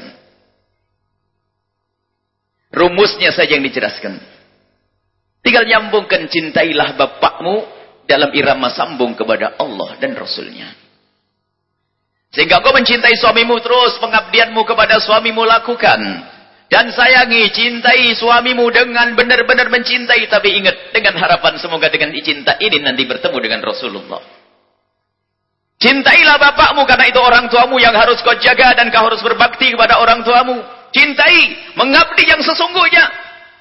Rumusnya saja yang dijelaskan. Tinggal nyambungkan, cintailah bapakmu dalam irama sambung kepada Allah dan Rasulnya. Sehingga kau mencintai suamimu terus, pengabdianmu kepada suamimu lakukan. Dan sayangi, cintai suamimu dengan benar-benar mencintai. Tapi ingat, dengan harapan semoga dengan cinta ini nanti bertemu dengan Rasulullah. Cintailah bapakmu karena itu orang tuamu yang harus kau jaga dan kau harus berbakti kepada orang tuamu. Cintai, mengabdi yang sesungguhnya.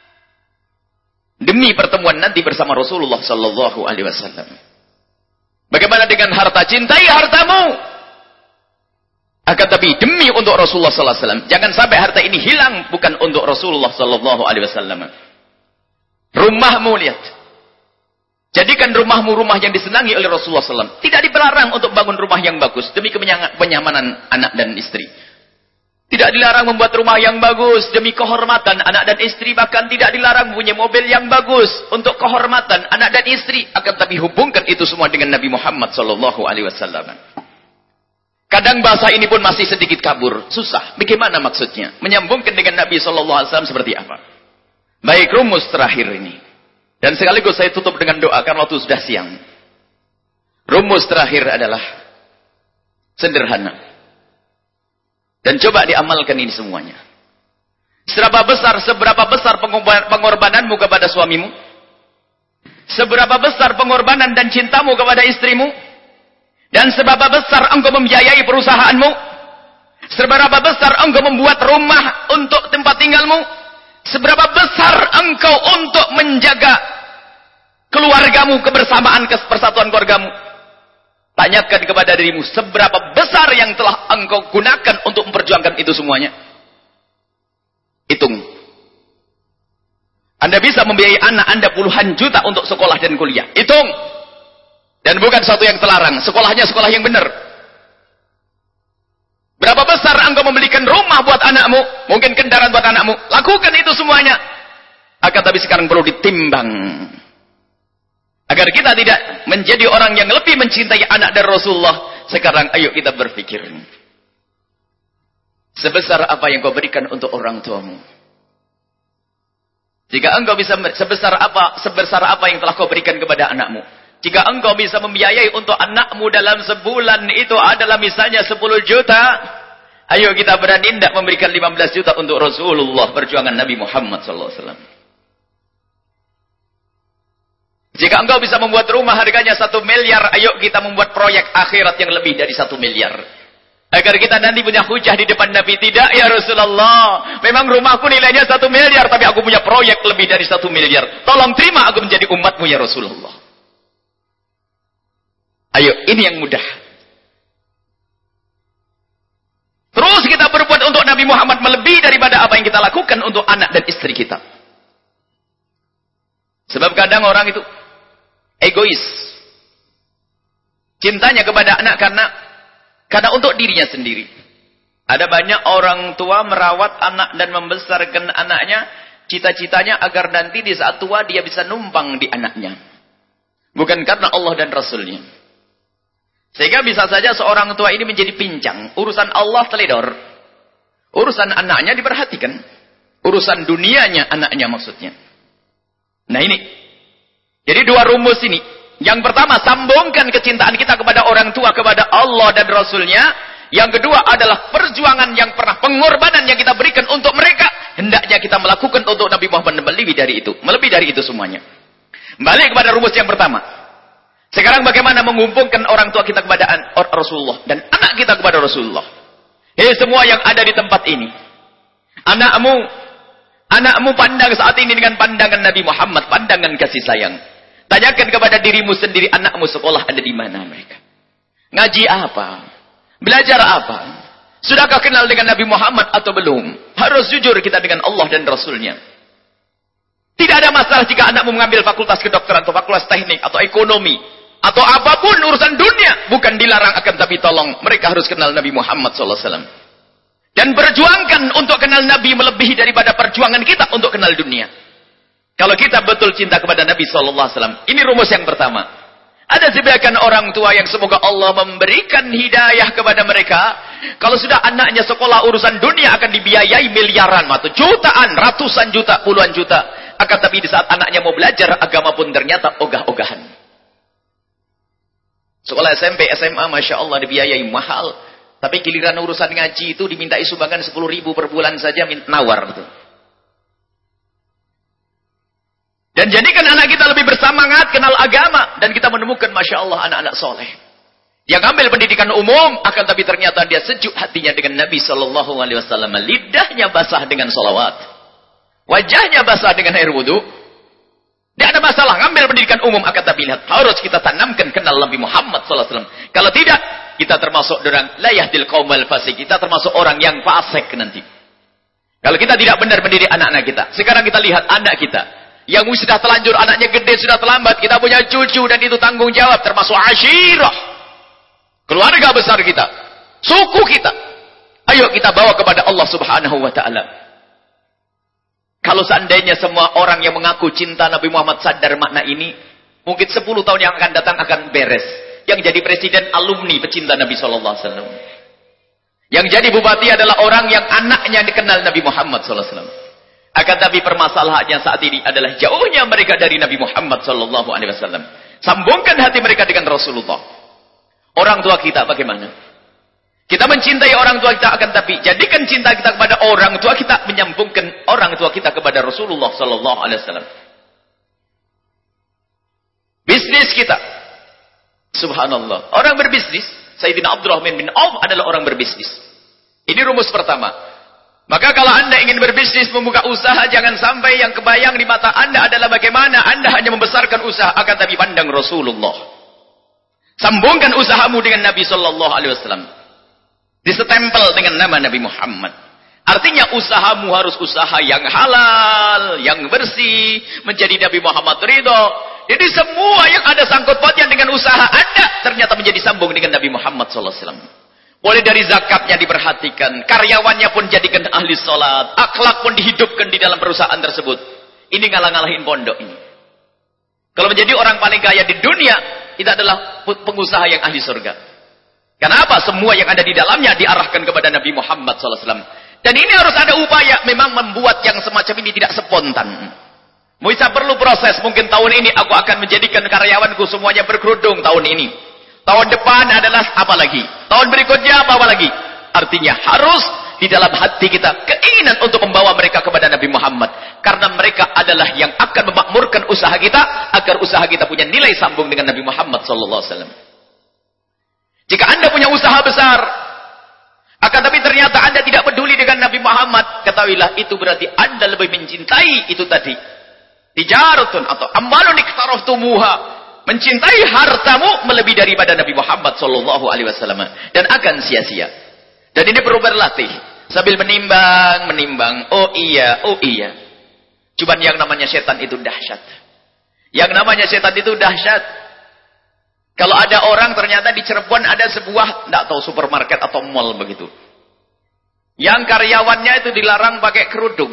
Demi pertemuan nanti bersama Rasulullah sallallahu alaihi wasallam. Bagaimana dengan harta? Cintai hartamu. Akan tapi demi untuk Rasulullah sallallahu alaihi wasallam. Jangan sampai harta ini hilang bukan untuk Rasulullah sallallahu alaihi wasallam. Rumahmu lihat. Jadikan rumahmu rumah yang disenangi oleh Rasulullah sallallahu alaihi wasallam. Tidak dilarang untuk bangun rumah yang bagus demi kenyamanan anak dan istri. Tidak dilarang membuat rumah yang bagus demi kehormatan anak dan istri. Bahkan tidak dilarang punya mobil yang bagus untuk kehormatan anak dan istri. Akan tapi hubungkan itu semua dengan Nabi Muhammad sallallahu alaihi wasallam. Kadang bahasa ini pun masih sedikit kabur. Susah. Bagaimana maksudnya? Menyambungkan dengan Nabi shallallahu alaihi wasallam seperti apa? Baik, rumus terakhir ini. Dan sekaligus saya tutup dengan doa karena waktu sudah siang. Rumus terakhir adalah sederhana. Dan coba diamalkan ini semuanya. Seberapa besar, seberapa besar pengorbananmu kepada suamimu? Seberapa besar pengorbanan dan cintamu kepada istrimu? Dan seberapa besar engkau membiayai perusahaanmu? Seberapa besar engkau membuat rumah untuk tempat tinggalmu? Seberapa besar engkau untuk menjaga keluargamu, kebersamaan, persatuan keluargamu? Tanyakan kepada dirimu, seberapa besar yang telah engkau gunakan untuk memperjuangkan itu semuanya? Hitung. Anda bisa membiayai anak Anda puluhan juta untuk sekolah dan kuliah. Hitung. Dan bukan satu yang terlarang. Sekolahnya sekolah yang benar. Berapa besar engkau membelikan rumah buat anakmu? Mungkin kendaraan buat anakmu. Lakukan itu semuanya. Akan tapi sekarang perlu ditimbang. Agar kita tidak menjadi orang yang lebih mencintai anak dan Rasulullah. Sekarang ayo kita berpikir. Sebesar apa yang kau berikan untuk orang tuamu? Jika engkau bisa sebesar apa, sebesar apa yang telah kau berikan kepada anakmu? Jika engkau bisa membiayai untuk anakmu dalam sebulan itu adalah misalnya sepuluh juta. Ayo kita berani tidak memberikan lima belas juta untuk Rasulullah, perjuangan Nabi Muhammad sallallahu alaihi wasallam. Jika engkau bisa membuat rumah harganya satu miliar, ayo kita membuat proyek akhirat yang lebih dari satu miliar. Agar kita nanti punya hujah di depan Nabi. Tidak ya Rasulullah, memang rumahku nilainya satu miliar, tapi aku punya proyek lebih dari satu miliar. Tolong terima aku menjadi umatmu ya Rasulullah. Ayo, ini yang mudah. Terus kita berbuat untuk Nabi Muhammad melebihi daripada apa yang kita lakukan untuk anak dan istri kita. Sebab kadang orang itu egois. Cintanya kepada anak karena karena untuk dirinya sendiri. Ada banyak orang tua merawat anak dan membesarkan anaknya, cita-citanya agar nanti di saat tua dia bisa numpang di anaknya. Bukan karena Allah dan Rasulnya. Sehingga bisa saja seorang tua ini menjadi pincang. Urusan Allah teledor. Urusan anaknya diperhatikan. Urusan dunianya anaknya maksudnya. Nah ini. Jadi dua rumus ini. Yang pertama, sambungkan kecintaan kita kepada orang tua, kepada Allah dan Rasulnya. Yang kedua adalah perjuangan yang pernah, pengorbanan yang kita berikan untuk mereka. Hendaknya kita melakukan untuk Nabi Muhammad melebihi dari itu. Melebihi dari itu semuanya. Balik kepada rumus yang pertama. Sekarang bagaimana mengumpulkan orang tua kita kepada Rasulullah dan anak kita kepada Rasulullah. Hei semua yang ada di tempat ini. Anakmu, anakmu pandang saat ini dengan pandangan Nabi Muhammad, pandangan kasih sayang. Tanyakan kepada dirimu sendiri, anakmu sekolah ada di mana mereka? Ngaji apa? Belajar apa? Sudahkah kenal dengan Nabi Muhammad atau belum? Harus jujur kita dengan Allah dan Rasulnya. Tidak ada masalah jika anakmu mengambil fakultas kedokteran atau fakultas teknik atau ekonomi. atau apapun urusan dunia, bukan dilarang, akan tapi tolong mereka harus kenal Nabi Muhammad sallallahu alaihi wasallam. Dan berjuangkan untuk kenal Nabi melebihi daripada perjuangan kita untuk kenal dunia. Kalau kita betul cinta kepada Nabi sallallahu alaihi wasallam, ini rumus yang pertama. Ada sebagian orang tua yang semoga Allah memberikan hidayah kepada mereka. Kalau sudah anaknya sekolah urusan dunia akan dibiayai miliaran, atau jutaan, ratusan juta, puluhan juta. Akan tapi di saat anaknya mau belajar agama pun ternyata ogah-ogahan. Sekolah S M P, S M A, Masya Allah dibiayai mahal. Tapi giliran urusan ngaji itu dimintai sumbangan sepuluh ribu per bulan saja, nawar gitu. Dan jadikan anak kita lebih bersemangat kenal agama. Dan kita menemukan Masya Allah anak-anak soleh. Yang ambil pendidikan umum. Akan tapi ternyata dia sejuk hatinya dengan Nabi Sallallahu Alaihi Wasallam. Lidahnya basah dengan salawat. Wajahnya basah dengan air wudhu. Tidak ada masalah. Ngambil pendidikan umum. Akan tapi lihat. Harus kita tanamkan kenal Nabi Muhammad Sallallahu Alaihi Wasallam. Kalau tidak. Kita termasuk orang. La yahdil qaumal fasik. Kita termasuk orang yang fasik nanti. Kalau kita tidak benar mendidik anak-anak kita. Sekarang kita lihat anak kita. Yang sudah telanjur, anaknya gede, sudah terlambat. Kita punya cucu dan itu tanggung jawab. Termasuk asyirah. Keluarga besar kita. Suku kita. Ayo kita bawa kepada Allah subhanahu wa ta'ala. Kalau seandainya semua orang yang mengaku cinta Nabi Muhammad sadar makna ini. Mungkin sepuluh tahun yang akan datang akan beres. Yang jadi presiden alumni pecinta Nabi shallallahu alaihi wasallam. Yang jadi bupati adalah orang yang anaknya dikenal Nabi Muhammad shallallahu alaihi wasallam. Akan tapi permasalahannya saat ini adalah jauhnya mereka dari Nabi Muhammad sallallahu alaihi wasallam. Sambungkan hati mereka dengan Rasulullah. Orang tua kita bagaimana? Kita mencintai orang tua kita, akan tapi jadikan cinta kita kepada orang tua kita menyambungkan orang tua kita kepada Rasulullah sallallahu alaihi wasallam. Bisnis kita. Subhanallah. Orang berbisnis, Sayyidina Abdurrahman bin Auf adalah orang berbisnis. Ini rumus pertama. Maka kalau anda ingin berbisnis, membuka usaha, jangan sampai yang kebayang di mata anda adalah bagaimana anda hanya membesarkan usaha, akan tapi pandang Rasulullah. Sambungkan usahamu dengan Nabi Sallallahu Alaihi Wasallam. Disetempel dengan nama Nabi Muhammad. Artinya usahamu harus usaha yang halal, yang bersih, menjadi Nabi Muhammad ridho. Jadi semua yang ada sangkut pautnya dengan usaha anda ternyata menjadi sambung dengan Nabi Muhammad Sallallahu Alaihi Wasallam. Boleh dari zakatnya diperhatikan. Karyawannya pun jadikan ahli sholat. Akhlak pun dihidupkan di dalam perusahaan tersebut. Ini ngalah-ngalahin pondok ini. Kalau menjadi orang paling kaya di dunia, itu adalah pengusaha yang ahli surga. Kenapa? Semua yang ada di dalamnya diarahkan kepada Nabi Muhammad sallallahu alaihi wasallam. Dan ini harus ada upaya. Memang membuat yang semacam ini tidak spontan. Bisa perlu proses. Mungkin tahun ini aku akan menjadikan karyawanku semuanya berkerudung tahun ini. Tahun depan adalah apa lagi? Tahun berikutnya apa lagi? Artinya harus di dalam hati kita keinginan untuk membawa mereka kepada Nabi Muhammad. Karena mereka adalah yang akan memakmurkan usaha kita. Agar usaha kita punya nilai sambung dengan Nabi Muhammad sallallahu alaihi wasallam. Jika anda punya usaha besar. Akan tapi ternyata anda tidak peduli dengan Nabi Muhammad. Ketahuilah itu berarti anda lebih mencintai itu tadi. Tijaratun atau ambalun iktaraftumuha. Mencintai hartamu melebihi daripada Nabi Muhammad sallallahu alaihi wasallam dan akan sia-sia. Dan ini perlu berlatih sambil menimbang, menimbang. Oh iya, oh iya. Cuman yang namanya setan itu dahsyat. Yang namanya setan itu dahsyat. Kalau ada orang ternyata di Cirebon ada sebuah, tidak tahu supermarket atau mall begitu. Yang karyawannya itu dilarang pakai kerudung.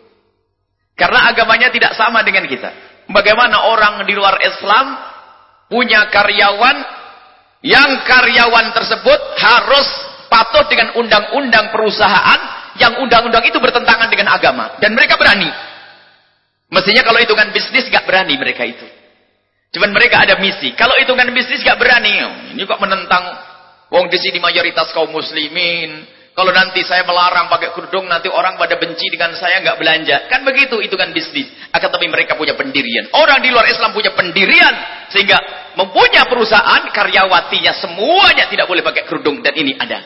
Karena agamanya tidak sama dengan kita. Bagaimana orang di luar Islam punya karyawan yang karyawan tersebut harus patuh dengan undang-undang perusahaan yang undang-undang itu bertentangan dengan agama dan mereka berani. Mestinya kalau hitungan bisnis gak berani mereka itu. Cuman mereka ada misi. Kalau hitungan bisnis gak berani. Ini kok menentang wong di sini mayoritas kaum muslimin. Kalau nanti saya melarang pakai kerudung, nanti orang pada benci dengan saya, nggak belanja. Kan begitu, itu kan bisnis. Akan tapi mereka punya pendirian. Orang di luar Islam punya pendirian. Sehingga mempunyai perusahaan, karyawatinya semuanya tidak boleh pakai kerudung. Dan ini ada.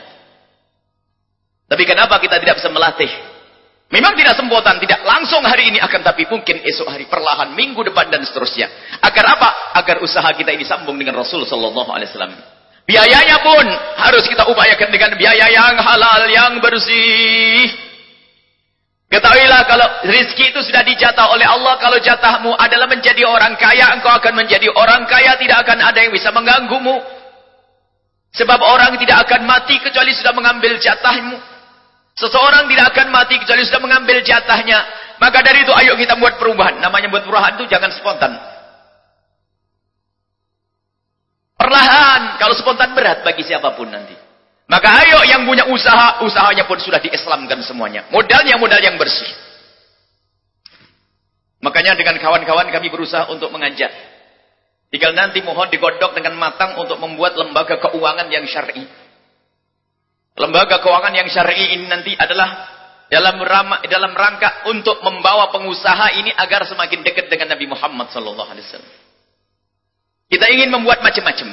Tapi kenapa kita tidak bisa melatih? Memang tidak spontan, tidak langsung hari ini. Akan tapi mungkin esok hari, perlahan, minggu depan dan seterusnya. Agar apa? Agar usaha kita ini sambung dengan Rasul Sallallahu Alaihi Wasallam. Biayanya pun harus kita upayakan dengan biaya yang halal, yang bersih. Ketahuilah kalau rezeki itu sudah dijatah oleh Allah, kalau jatahmu adalah menjadi orang kaya, engkau akan menjadi orang kaya, tidak akan ada yang bisa mengganggumu. Sebab orang tidak akan mati kecuali sudah mengambil jatahmu. Seseorang tidak akan mati kecuali sudah mengambil jatahnya. Maka dari itu ayo kita buat perubahan. Namanya buat perubahan itu jangan spontan. Perlahan, kalau spontan berat bagi siapapun nanti. Maka ayo yang punya usaha, usahanya pun sudah diislamkan semuanya. Modalnya modal yang bersih. Makanya dengan kawan-kawan kami berusaha untuk mengajak. Tinggal nanti mohon digodok dengan matang untuk membuat lembaga keuangan yang syar'i. Lembaga keuangan yang syar'i ini nanti adalah dalam rama, dalam rangka untuk membawa pengusaha ini agar semakin dekat dengan Nabi Muhammad sallallahu alaihi wasallam. Kita ingin membuat macam-macam.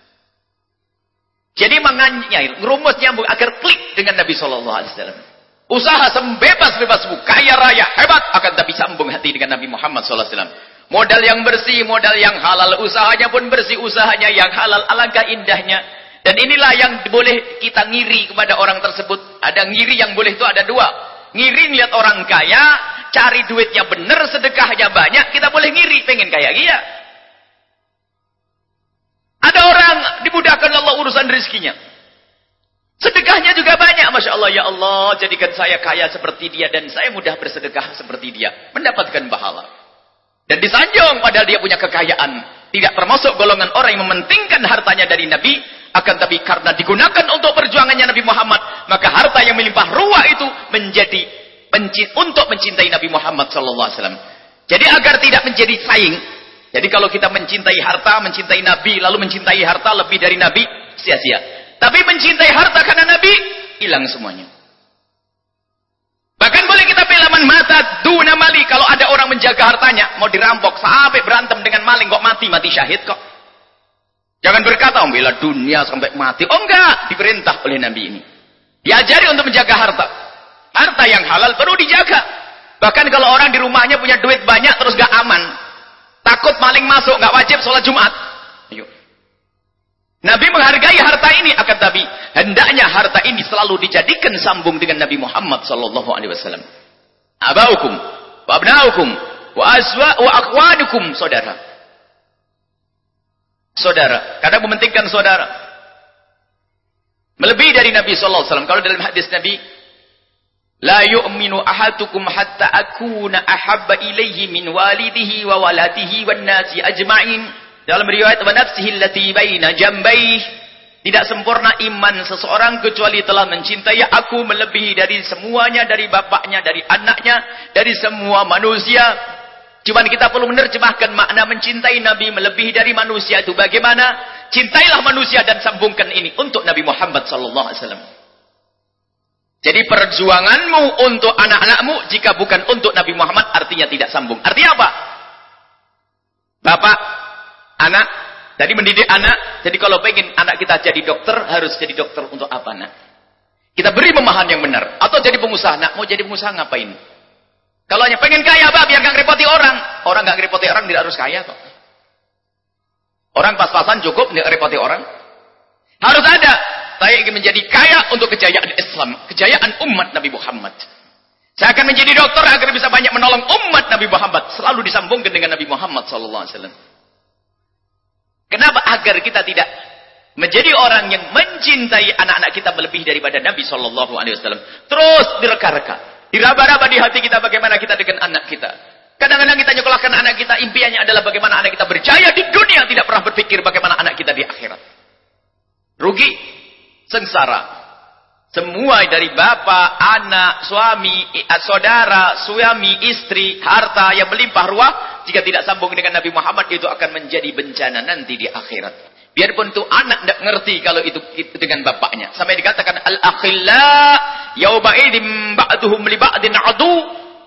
Jadi menganyair, rumusnya agar klik dengan Nabi sallallahu alaihi wasallam. Usaha sebebas-bebasmu, kaya raya, hebat, akan tapi sambung hati dengan Nabi Muhammad sallallahu alaihi wasallam. Modal yang bersih, modal yang halal, usahanya pun bersih, usahanya yang halal, alangkah indahnya. Dan inilah yang boleh kita ngiri kepada orang tersebut. Ada ngiri yang boleh itu ada dua. Ngiri lihat orang kaya, cari duitnya benar, sedekahnya banyak, kita boleh ngiri, pengen kaya dia. Ada orang dimudahkan Allah urusan rezekinya. Sedekahnya juga banyak. Masya Allah, ya Allah, jadikan saya kaya seperti dia. Dan saya mudah bersedekah seperti dia. Mendapatkan pahala. Dan disanjung padahal dia punya kekayaan. Tidak termasuk golongan orang yang mementingkan hartanya dari Nabi. Akan tapi karena digunakan untuk perjuangannya Nabi Muhammad. Maka harta yang melimpah ruah itu menjadi untuk mencintai Nabi Muhammad sallallahu alaihi wasallam. Jadi agar tidak menjadi saing. Jadi kalau kita mencintai harta, mencintai Nabi, lalu mencintai harta lebih dari Nabi, sia-sia. Tapi mencintai harta karena Nabi, hilang semuanya. Bahkan boleh kita pilih man mata duna mali. Kalau ada orang menjaga hartanya, mau dirampok, sampai berantem dengan maling, kok mati, mati syahid kok. Jangan berkata, oh bela dunia sampai mati. Oh enggak, diperintah oleh Nabi ini. Diajari untuk menjaga harta. Harta yang halal perlu dijaga. Bahkan kalau orang di rumahnya punya duit banyak, terus gak aman. Takut maling masuk, nggak wajib sholat Jumat. Ayo. Nabi menghargai harta ini, akan tapi hendaknya harta ini selalu dijadikan sambung dengan Nabi Muhammad sallallahu alaihi wasallam. Abaukum, wa abnaukum, wa aswa, wa akhwanukum, saudara. Saudara, kadang mementingkan saudara. Melebihi dari Nabi sallallahu alaihi wasallam. Kalau dalam hadis Nabi, la yu'minu ahadukum hatta akuna ahabba ilaihi min walidihi wa waladihi wan nasi ajma'in. Dalam riwayat wa nafsihi allati baina jambayhi, tidak sempurna iman seseorang kecuali telah mencintai aku melebihi dari semuanya, dari bapaknya, dari anaknya, dari semua manusia. Cuman kita perlu menerjemahkan makna mencintai Nabi melebihi dari manusia itu bagaimana? Cintailah manusia dan sambungkan ini untuk Nabi Muhammad sallallahu alaihi wasallam. Jadi perjuanganmu untuk anak-anakmu jika bukan untuk Nabi Muhammad artinya tidak sambung. Artinya apa? Bapak, anak, jadi mendidik anak. Jadi kalau pengen anak kita jadi dokter, harus jadi dokter untuk apa nak? Kita beri pemahaman yang benar. Atau jadi pengusaha. Nak mau jadi pengusaha ngapain? Kalau hanya pengen kaya apa? Biar gak ngerepoti orang. Orang gak ngerepoti orang tidak harus kaya kok. Orang pas-pasan cukup tidak ngerepoti orang. Harus ada. Saya ingin menjadi kaya untuk kejayaan Islam. Kejayaan umat Nabi Muhammad. Saya akan menjadi dokter agar bisa banyak menolong umat Nabi Muhammad. Selalu disambungkan dengan Nabi Muhammad sallallahu alaihi wasallam. Kenapa? Agar kita tidak menjadi orang yang mencintai anak-anak kita melebihi daripada Nabi sallallahu alaihi wasallam. Terus direka-reka. Diraba-raba di hati kita bagaimana kita dengan anak kita. Kadang-kadang kita nyekolahkan anak kita, impiannya adalah bagaimana anak kita berjaya di dunia. Tidak pernah berpikir bagaimana anak kita di akhirat. Rugi. Sengsara. Semua dari bapak, anak, suami, saudara, suami, istri, harta yang melimpah ruah. Jika tidak sambung dengan Nabi Muhammad, itu akan menjadi bencana nanti di akhirat. Biarpun itu anak tidak ngerti kalau itu, itu dengan bapaknya. Sampai dikatakan al-akhilla yawma idzin ba'duhum li ba'din adu.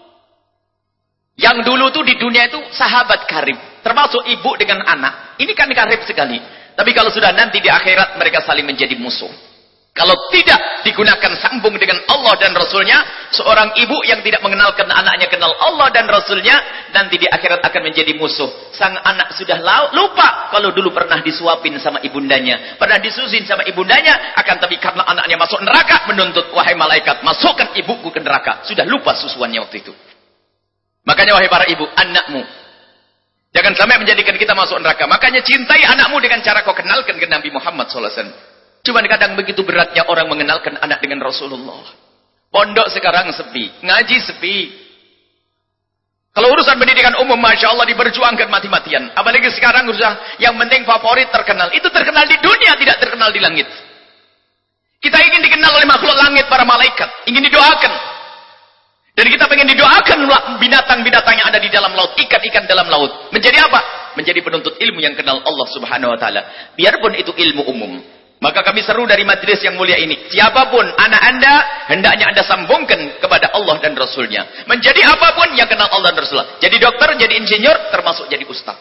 Yang dulu tuh di dunia itu sahabat karib. Termasuk ibu dengan anak. Ini kan karib sekali. Tapi kalau sudah nanti di akhirat mereka saling menjadi musuh. Kalau tidak digunakan sambung dengan Allah dan Rasulnya, seorang ibu yang tidak mengenalkan anaknya kenal Allah dan Rasulnya, nanti di akhirat akan menjadi musuh. Sang anak sudah lupa kalau dulu pernah disuapin sama ibundanya, pernah disusuin sama ibundanya, akan tapi karena anaknya masuk neraka, menuntut, wahai malaikat, masukkan ibuku ke neraka. Sudah lupa susuannya waktu itu. Makanya wahai para ibu, anakmu jangan sampai menjadikan kita masuk neraka. Makanya cintai anakmu dengan cara kau kenalkan ke Nabi Muhammad shallallahu alaihi wasallam. Cuma kadang begitu beratnya orang mengenalkan anak dengan Rasulullah. Pondok sekarang sepi, ngaji sepi. Kalau urusan pendidikan umum, Masya Allah diperjuangkan mati-matian. Apalagi sekarang urusan yang penting favorit terkenal. Itu terkenal di dunia, tidak terkenal di langit. Kita ingin dikenal oleh makhluk langit, para malaikat. Ingin didoakan. Dan kita ingin didoakan binatang-binatang yang ada di dalam laut, ikan-ikan dalam laut. Menjadi apa? Menjadi penuntut ilmu yang kenal Allah Subhanahu Wa Taala. Biarpun itu ilmu umum. Maka kami seru dari majelis yang mulia ini. Siapapun anak anda, hendaknya anda sambungkan kepada Allah dan Rasulnya. Menjadi apapun yang kenal Allah dan Rasulullah. Jadi dokter, jadi insinyur, termasuk jadi ustaz.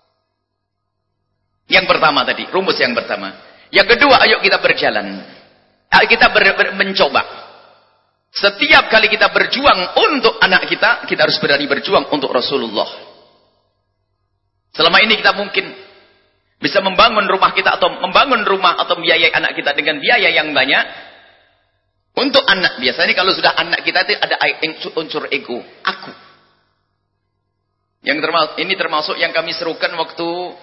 Yang pertama tadi, rumus yang pertama. Yang kedua, ayo kita berjalan. Ayo kita ber, ber, mencoba. Setiap kali kita berjuang untuk anak kita, kita harus berani berjuang untuk Rasulullah. Selama ini kita mungkin bisa membangun rumah kita atau membangun rumah atau membiayai anak kita dengan biaya yang banyak untuk anak. Biasanya kalau sudah anak kita itu ada unsur ego, aku. Yang termasuk ini termasuk yang kami serukan waktu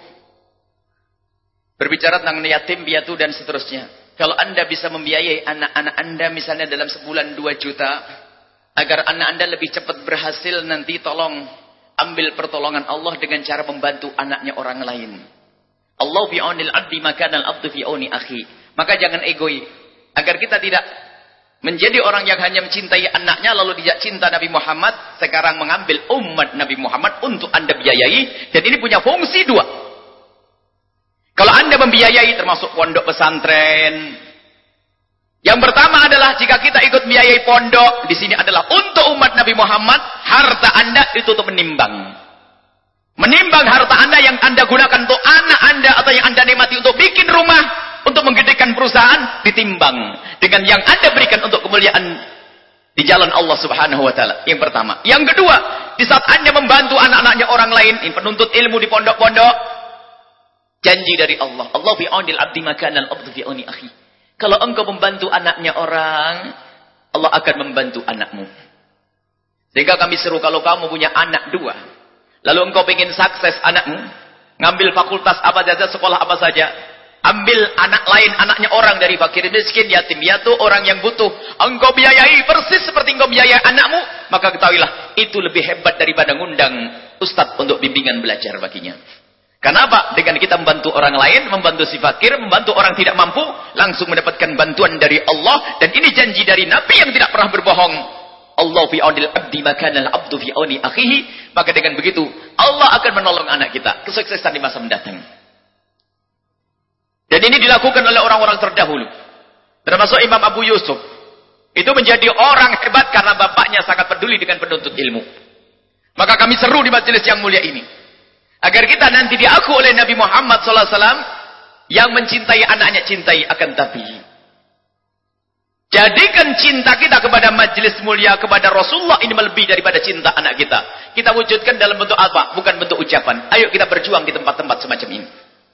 berbicara tentang yatim piatu dan seterusnya. Kalau anda bisa membiayai anak-anak anda misalnya dalam sebulan dua juta agar anak anda lebih cepat berhasil, nanti tolong ambil pertolongan Allah dengan cara membantu anaknya orang lain. Allah fi aunil abdi maka al abdu fi auni akhi. Maka jangan egois. Agar kita tidak menjadi orang yang hanya mencintai anaknya lalu tidak cinta Nabi Muhammad, sekarang mengambil umat Nabi Muhammad untuk anda biayai, dan ini punya fungsi dua. Kalau anda membiayai termasuk pondok pesantren. Yang pertama adalah jika kita ikut biayai pondok, di sini adalah untuk umat Nabi Muhammad, harta anda itu untuk menimbang. Menimbang harta anda yang anda gunakan untuk anak anda atau yang anda nikmati untuk bikin rumah, untuk menggedekan perusahaan, ditimbang dengan yang anda berikan untuk kemuliaan di jalan Allah Subhanahu Wa Taala. Yang pertama. Yang kedua, di saat anda membantu anak-anaknya orang lain, ini penuntut ilmu di pondok-pondok, janji dari Allah. Allah fi aunil abdi maka al abdu fi auni akhi. Kalau engkau membantu anaknya orang, Allah akan membantu anakmu. Sehingga kami seru kalau kamu punya anak dua. Lalu engkau ingin sukses anakmu, ngambil fakultas apa saja, sekolah apa saja, ambil anak lain, anaknya orang dari fakir miskin, yatim piatu, orang yang butuh, engkau biayai persis seperti engkau biayai anakmu, maka ketahuilah itu lebih hebat daripada ngundang ustadz untuk bimbingan belajar baginya. Kenapa? Dengan kita membantu orang lain, membantu si fakir, membantu orang tidak mampu, langsung mendapatkan bantuan dari Allah, dan ini janji dari Nabi yang tidak pernah berbohong. Allah fi aunil abdi maka al abdu fi auni akhihi. Maka dengan begitu Allah akan menolong anak kita kesuksesan di masa mendatang. Dan ini dilakukan oleh orang-orang terdahulu, termasuk Imam Abu Yusuf. Itu menjadi orang hebat karena bapaknya sangat peduli dengan penuntut ilmu. Maka kami seru di majelis yang mulia ini agar kita nanti diaku oleh Nabi Muhammad shallallahu alaihi wasallam yang mencintai anaknya, cintai akan tapi jadikan cinta kita kepada majelis mulia, kepada Rasulullah ini melebihi daripada cinta anak kita. Kita wujudkan dalam bentuk apa? Bukan bentuk ucapan. Ayo kita berjuang di tempat-tempat semacam ini.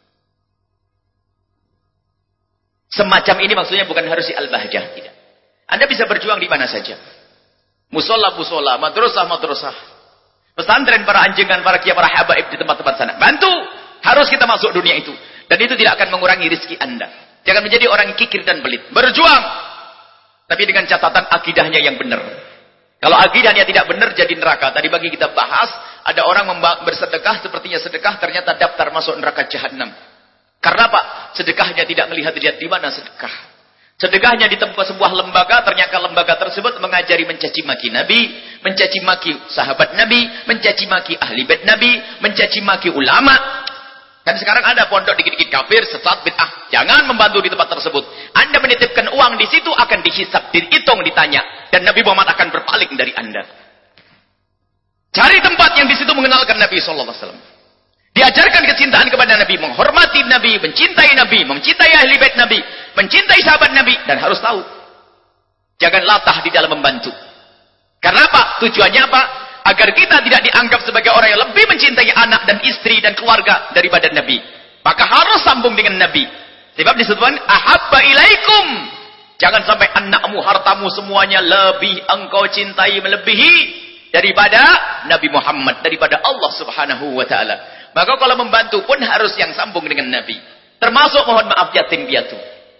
Semacam ini maksudnya bukan harus di Al-Bahjah, tidak. Anda bisa berjuang di mana saja. Musola-musola, madrasah-madrasah, pesantren para anjingan, para kiai, para habaib di tempat-tempat sana. Bantu. Harus kita masuk dunia itu. Dan itu tidak akan mengurangi rezeki Anda. Jangan menjadi orang yang kikir dan pelit. Berjuang. Tapi dengan catatan akidahnya yang benar. Kalau akidahnya tidak benar jadi neraka. Tadi bagi kita bahas, ada orang bersedekah sepertinya sedekah, ternyata daftar masuk neraka jahanam. Karena apa? Sedekahnya tidak melihat-lihat di mana sedekah. Sedekahnya di tempat sebuah lembaga, ternyata lembaga tersebut mengajari mencaci maki Nabi, mencaci maki sahabat Nabi, mencaci maki ahli bait Nabi, mencaci maki ulama. Kan sekarang ada pondok dikit-dikit kafir, sesat, bid'ah. Jangan membantu di tempat tersebut. Anda menitipkan uang di situ akan dihisab, dihitung, ditanya, dan Nabi Muhammad akan berpaling dari Anda. Cari tempat yang di situ mengenalkan Nabi Sallallahu Alaihi Wasallam. Diajarkan kecintaan kepada Nabi, menghormati Nabi, mencintai Nabi, mencintai ahli bait Nabi, mencintai sahabat Nabi, dan harus tahu jangan latah di dalam membantu. Karena apa? Tujuannya apa? Agar kita tidak dianggap sebagai orang yang lebih mencintai anak dan istri dan keluarga daripada Nabi. Maka harus sambung dengan Nabi. Sebab disebutkan ahabba ilaikum. Jangan sampai anakmu, hartamu semuanya lebih engkau cintai melebihi daripada Nabi Muhammad, daripada Allah Subhanahu wa taala. Maka kalau membantu pun harus yang sambung dengan Nabi. Termasuk mohon maaf yatim piatu.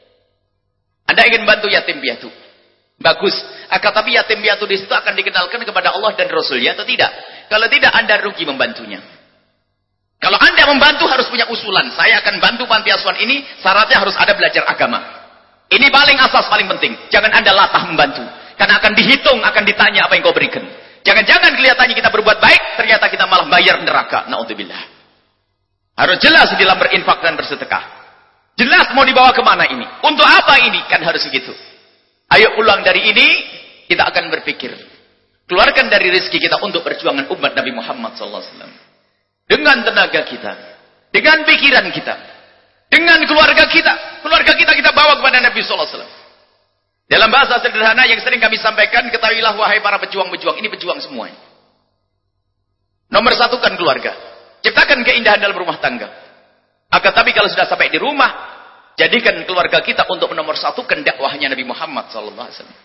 Anda ingin bantu yatim piatu? Bagus. Akan tapi yatim piatu di situ akan dikenalkan kepada Allah dan Rasulnya atau tidak? Kalau tidak, Anda rugi membantunya. Kalau Anda membantu harus punya usulan. Saya akan bantu panti asuhan ini, syaratnya harus ada belajar agama. Ini paling asas, paling penting. Jangan Anda latah membantu. Karena akan dihitung, akan ditanya apa yang kau berikan. Jangan-jangan kelihatannya kita berbuat baik, ternyata kita malah bayar neraka. Na'udzubillah. Harus jelas di dalam berinfak dan bersedekah. Jelas mau dibawa kemana ini. Untuk apa ini? Kan harus begitu. Ayo pulang dari ini, kita akan berpikir. Keluarkan dari rezeki kita untuk perjuangan umat Nabi Muhammad sallallahu alaihi wasallam. Dengan tenaga kita. Dengan pikiran kita. Dengan keluarga kita. Keluarga kita kita bawa kepada Nabi sallallahu alaihi wasallam. Dalam bahasa sederhana yang sering kami sampaikan, ketahuilah wahai para pejuang-pejuang. Ini pejuang semuanya. Nomor satu kan keluarga. Ciptakan keindahan dalam rumah tangga. Akan tapi kalau sudah sampai di rumah, jadikan keluarga kita untuk menomorsatukan dakwahnya Nabi Muhammad sallallahu alaihi wasallam.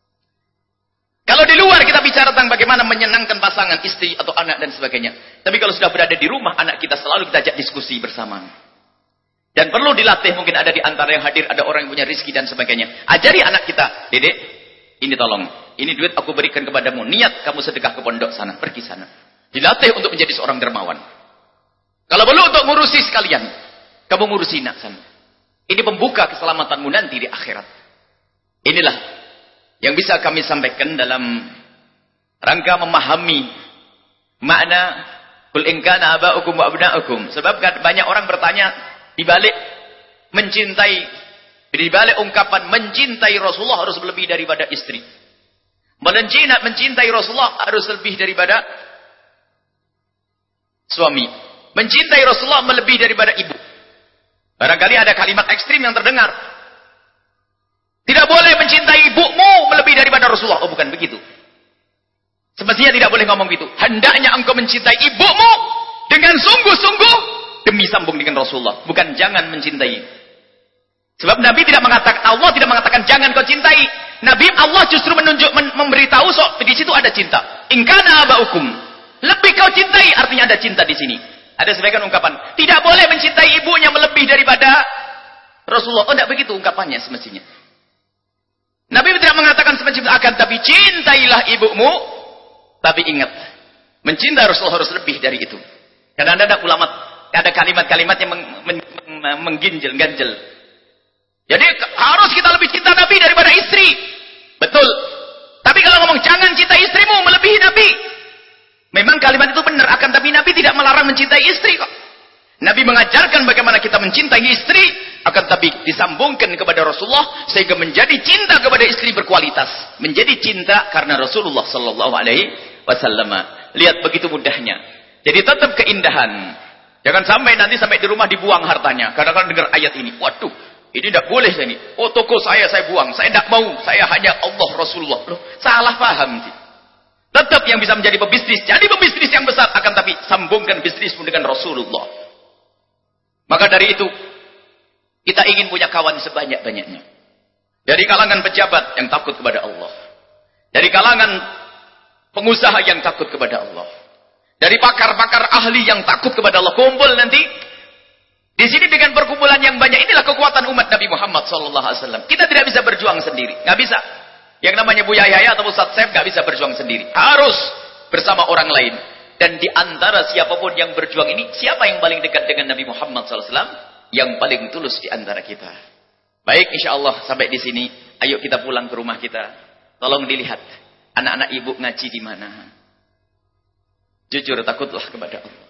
Kalau di luar kita bicara tentang bagaimana menyenangkan pasangan, istri atau anak dan sebagainya. Tapi kalau sudah berada di rumah, anak kita selalu kita ajak diskusi bersama. Dan perlu dilatih, mungkin ada di antara yang hadir, ada orang yang punya rezeki dan sebagainya. Ajari anak kita, Dedek, ini tolong, ini duit aku berikan kepadamu. Niat kamu sedekah ke pondok sana, pergi sana. Dilatih untuk menjadi seorang dermawan. Kalau perlu untuk ngurusi sekalian, kamu ngurusi nak sana. Ini pembuka keselamatanmu nanti di akhirat. Inilah yang bisa kami sampaikan dalam rangka memahami makna qul in kana aba'ukum wa abna'ukum. Sebab banyak orang bertanya di balik mencintai, di balik ungkapan mencintai Rasulullah harus lebih daripada istri. Mencintai Rasulullah harus lebih daripada suami. Mencintai Rasulullah melebihi daripada ibu. Barangkali ada kalimat ekstrim yang terdengar. Tidak boleh mencintai ibumu melebihi daripada Rasulullah. Oh, bukan begitu. Semestinya tidak boleh ngomong begitu. Hendaknya engkau mencintai ibumu dengan sungguh-sungguh demi sambung dengan Rasulullah. Bukan jangan mencintai. Sebab Nabi tidak mengatakan, Allah tidak mengatakan jangan kau cintai. Nabi Allah justru menunjuk, memberitahu so, di situ ada cinta. In kana aba'ukum. Lebih kau cintai artinya ada cinta di sini. Ada sebagian ungkapan, tidak boleh mencintai ibunya melebihi daripada Rasulullah. Oh, tidak begitu ungkapannya semestinya. Nabi tidak mengatakan semacam itu, akan tapi cintailah ibumu. Tapi ingat, mencintai Rasulullah harus lebih dari itu. Karena ada ulama, ada kalimat-kalimat yang meng, men, mengginjal, ganjel. Jadi harus kita lebih cinta Nabi daripada istri. Betul. Tapi kalau ngomong jangan cintai istrimu melebihi Nabi. Memang kalimat itu benar, akan tapi Nabi tidak melarang mencintai istri kok. Nabi mengajarkan bagaimana kita mencintai istri, akan tapi disambungkan kepada Rasulullah sehingga menjadi cinta kepada istri berkualitas, menjadi cinta karena Rasulullah sallallahu alaihi wasallam. Lihat begitu mudahnya. Jadi tetap keindahan. Jangan sampai nanti sampai di rumah dibuang hartanya. Kadang-kadang dengar ayat ini, waduh, ini tidak boleh ini. Oh, toko saya saya buang, saya tidak mau, saya hanya Allah Rasulullah. Loh, salah paham sih. Tetap yang bisa menjadi pebisnis, jadi pebisnis yang besar, akan tapi sambungkan bisnismu dengan Rasulullah. Maka dari itu, kita ingin punya kawan sebanyak-banyaknya. Dari kalangan pejabat yang takut kepada Allah. Dari kalangan pengusaha yang takut kepada Allah. Dari pakar-pakar ahli yang takut kepada Allah. Kumpul nanti. Di sini dengan perkumpulan yang banyak, inilah kekuatan umat Nabi Muhammad sallallahu alaihi wasallam. Kita tidak bisa berjuang sendiri. Nggak bisa. Yang namanya Buya Yahya atau Ustaz Saif gak bisa berjuang sendiri. Harus bersama orang lain. Dan di antara siapapun yang berjuang ini, siapa yang paling dekat dengan Nabi Muhammad sallallahu alaihi wasallam? Yang paling tulus di antara kita. Baik, insya Allah sampai di sini. Ayo kita pulang ke rumah kita. Tolong dilihat. Anak-anak ibu ngaji di mana. Jujur, takutlah kepada Allah.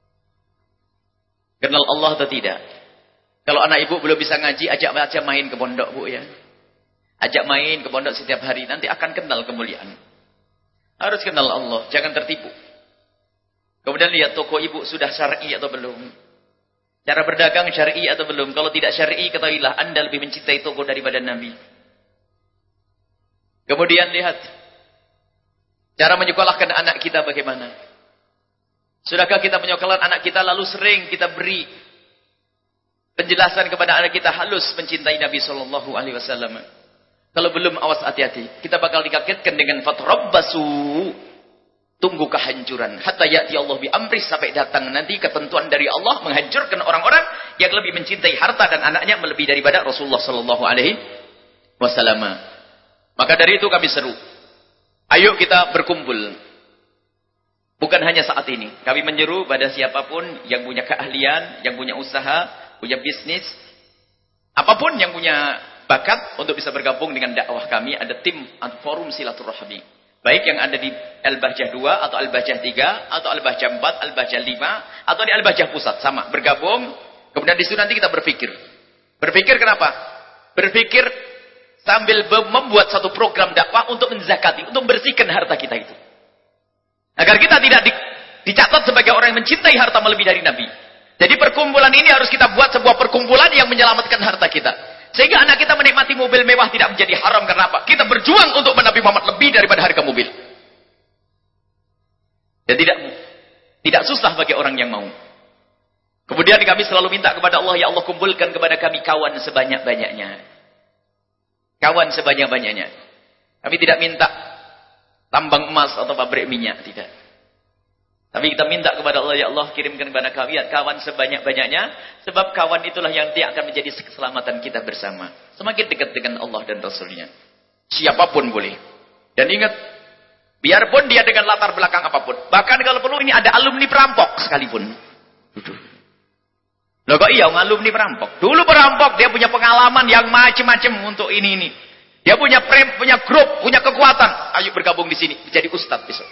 Kenal Allah atau tidak? Kalau anak ibu belum bisa ngaji, ajak aja main ke pondok, Bu, ya. Ajak main ke pondok setiap hari, nanti akan kenal kemuliaan. Harus kenal Allah, jangan tertipu. Kemudian lihat toko ibu sudah syar'i atau belum. Cara berdagang syar'i atau belum. Kalau tidak syar'i, ketahuilah Anda lebih mencintai toko daripada Nabi. Kemudian lihat cara menyekolahkan anak kita bagaimana. Sudahkah kita menyekolahkan anak kita lalu sering kita beri penjelasan kepada anak kita halus mencintai Nabi Shallallahu Alaihi Wasallam. Kalau belum, awas hati-hati. Kita bakal dikagetkan dengan fatrabbasu, tunggu kehancuran. Hatta ya'ti Allah bi amri, sampai datang nanti ketentuan dari Allah menghancurkan orang-orang yang lebih mencintai harta dan anaknya melebihi daripada Rasulullah Shallallahu Alaihi Wasallam. Maka dari itu kami seru, ayo kita berkumpul. Bukan hanya saat ini. Kami menyeru pada siapapun yang punya keahlian, yang punya usaha, punya bisnis, apapun yang punya bakat untuk bisa bergabung dengan dakwah kami. Ada tim atau forum silaturahmi. Baik yang ada di Al-Bahjah dua atau Al-Bahjah tiga atau Al-Bahjah empat, Al-Bahjah lima atau di Al-Bahjah pusat. Sama, bergabung. Kemudian di situ nanti kita berpikir. Berpikir kenapa? Berpikir sambil membuat satu program dakwah untuk menzakati, untuk membersihkan harta kita itu. Agar kita tidak di, dicatat sebagai orang yang mencintai harta melebihi dari Nabi. Jadi perkumpulan ini harus kita buat sebuah perkumpulan yang menyelamatkan harta kita. Sehingga anak kita menikmati mobil mewah tidak menjadi haram. Karena apa? Kita berjuang untuk Nabi Muhammad lebih daripada harga mobil. Dan tidak tidak susah bagi orang yang mau. Kemudian kami selalu minta kepada Allah, ya Allah kumpulkan kepada kami kawan sebanyak-banyaknya. Kawan sebanyak-banyaknya. Kami tidak minta tambang emas atau pabrik minyak, tidak. Tapi kita minta kepada Allah, ya Allah kirimkan kepada kami kawan sebanyak-banyaknya. Sebab kawan itulah yang dia akan menjadi keselamatan kita bersama. Semakin dekat dengan Allah dan Rasulnya. Siapapun boleh. Dan ingat, biarpun dia dengan latar belakang apapun. Bahkan kalau perlu ini ada alumni perampok sekalipun. Loh kok iya alumni perampok? Dulu perampok dia punya pengalaman yang macam-macam untuk ini ini. Dia punya prem, punya grup, punya kekuatan. Ayo bergabung di sini, jadi ustadz besok.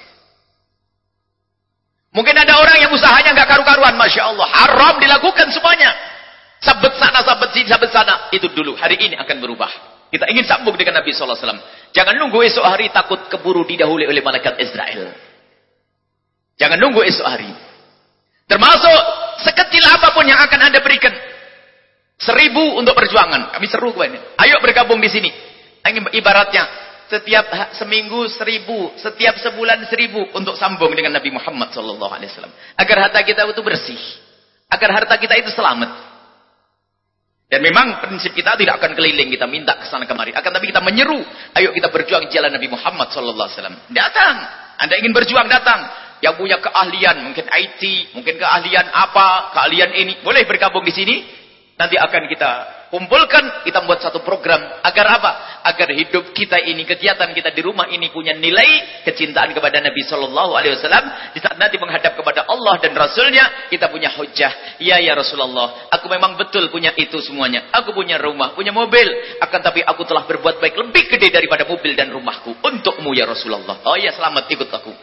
Mungkin ada orang yang usahanya nggak karu-karuan, masya Allah, haram dilakukan semuanya. Sabet sana, sabet sini, sabet sana. Itu dulu, hari ini akan berubah. Kita ingin sambung dengan Nabi Sallallahu Alaihi Wasallam. Jangan nunggu esok hari takut keburu didahului oleh malaikat Israel. Jangan nunggu esok hari. Termasuk sekecil apapun yang akan Anda berikan. Seribu untuk perjuangan. Kami seru kepada. Ayo bergabung di sini. Ibaratnya setiap seminggu seribu, setiap sebulan seribu untuk sambung dengan Nabi Muhammad Sallallahu Alaihi Wasallam. Agar harta kita itu bersih, agar harta kita itu selamat. Dan memang prinsip kita tidak akan keliling kita minta ke sana kemari. Akan tapi kita menyeru, ayo kita berjuang jalan Nabi Muhammad Sallallahu Alaihi Wasallam. Datang, Anda ingin berjuang datang. Yang punya keahlian, mungkin I T, mungkin keahlian apa, keahlian ini, boleh bergabung di sini. Nanti akan kita kumpulkan, kita buat satu program. Agar apa? Agar hidup kita ini, kegiatan kita di rumah ini punya nilai kecintaan kepada Nabi Sallallahu Alaihi Wasallam. Di saat nanti menghadap kepada Allah dan Rasulnya, kita punya hujjah. Ya ya Rasulullah, aku memang betul punya itu semuanya. Aku punya rumah, punya mobil. Akan tapi aku telah berbuat baik lebih gede daripada mobil dan rumahku. Untukmu ya Rasulullah. Oh iya, selamat, ikut aku.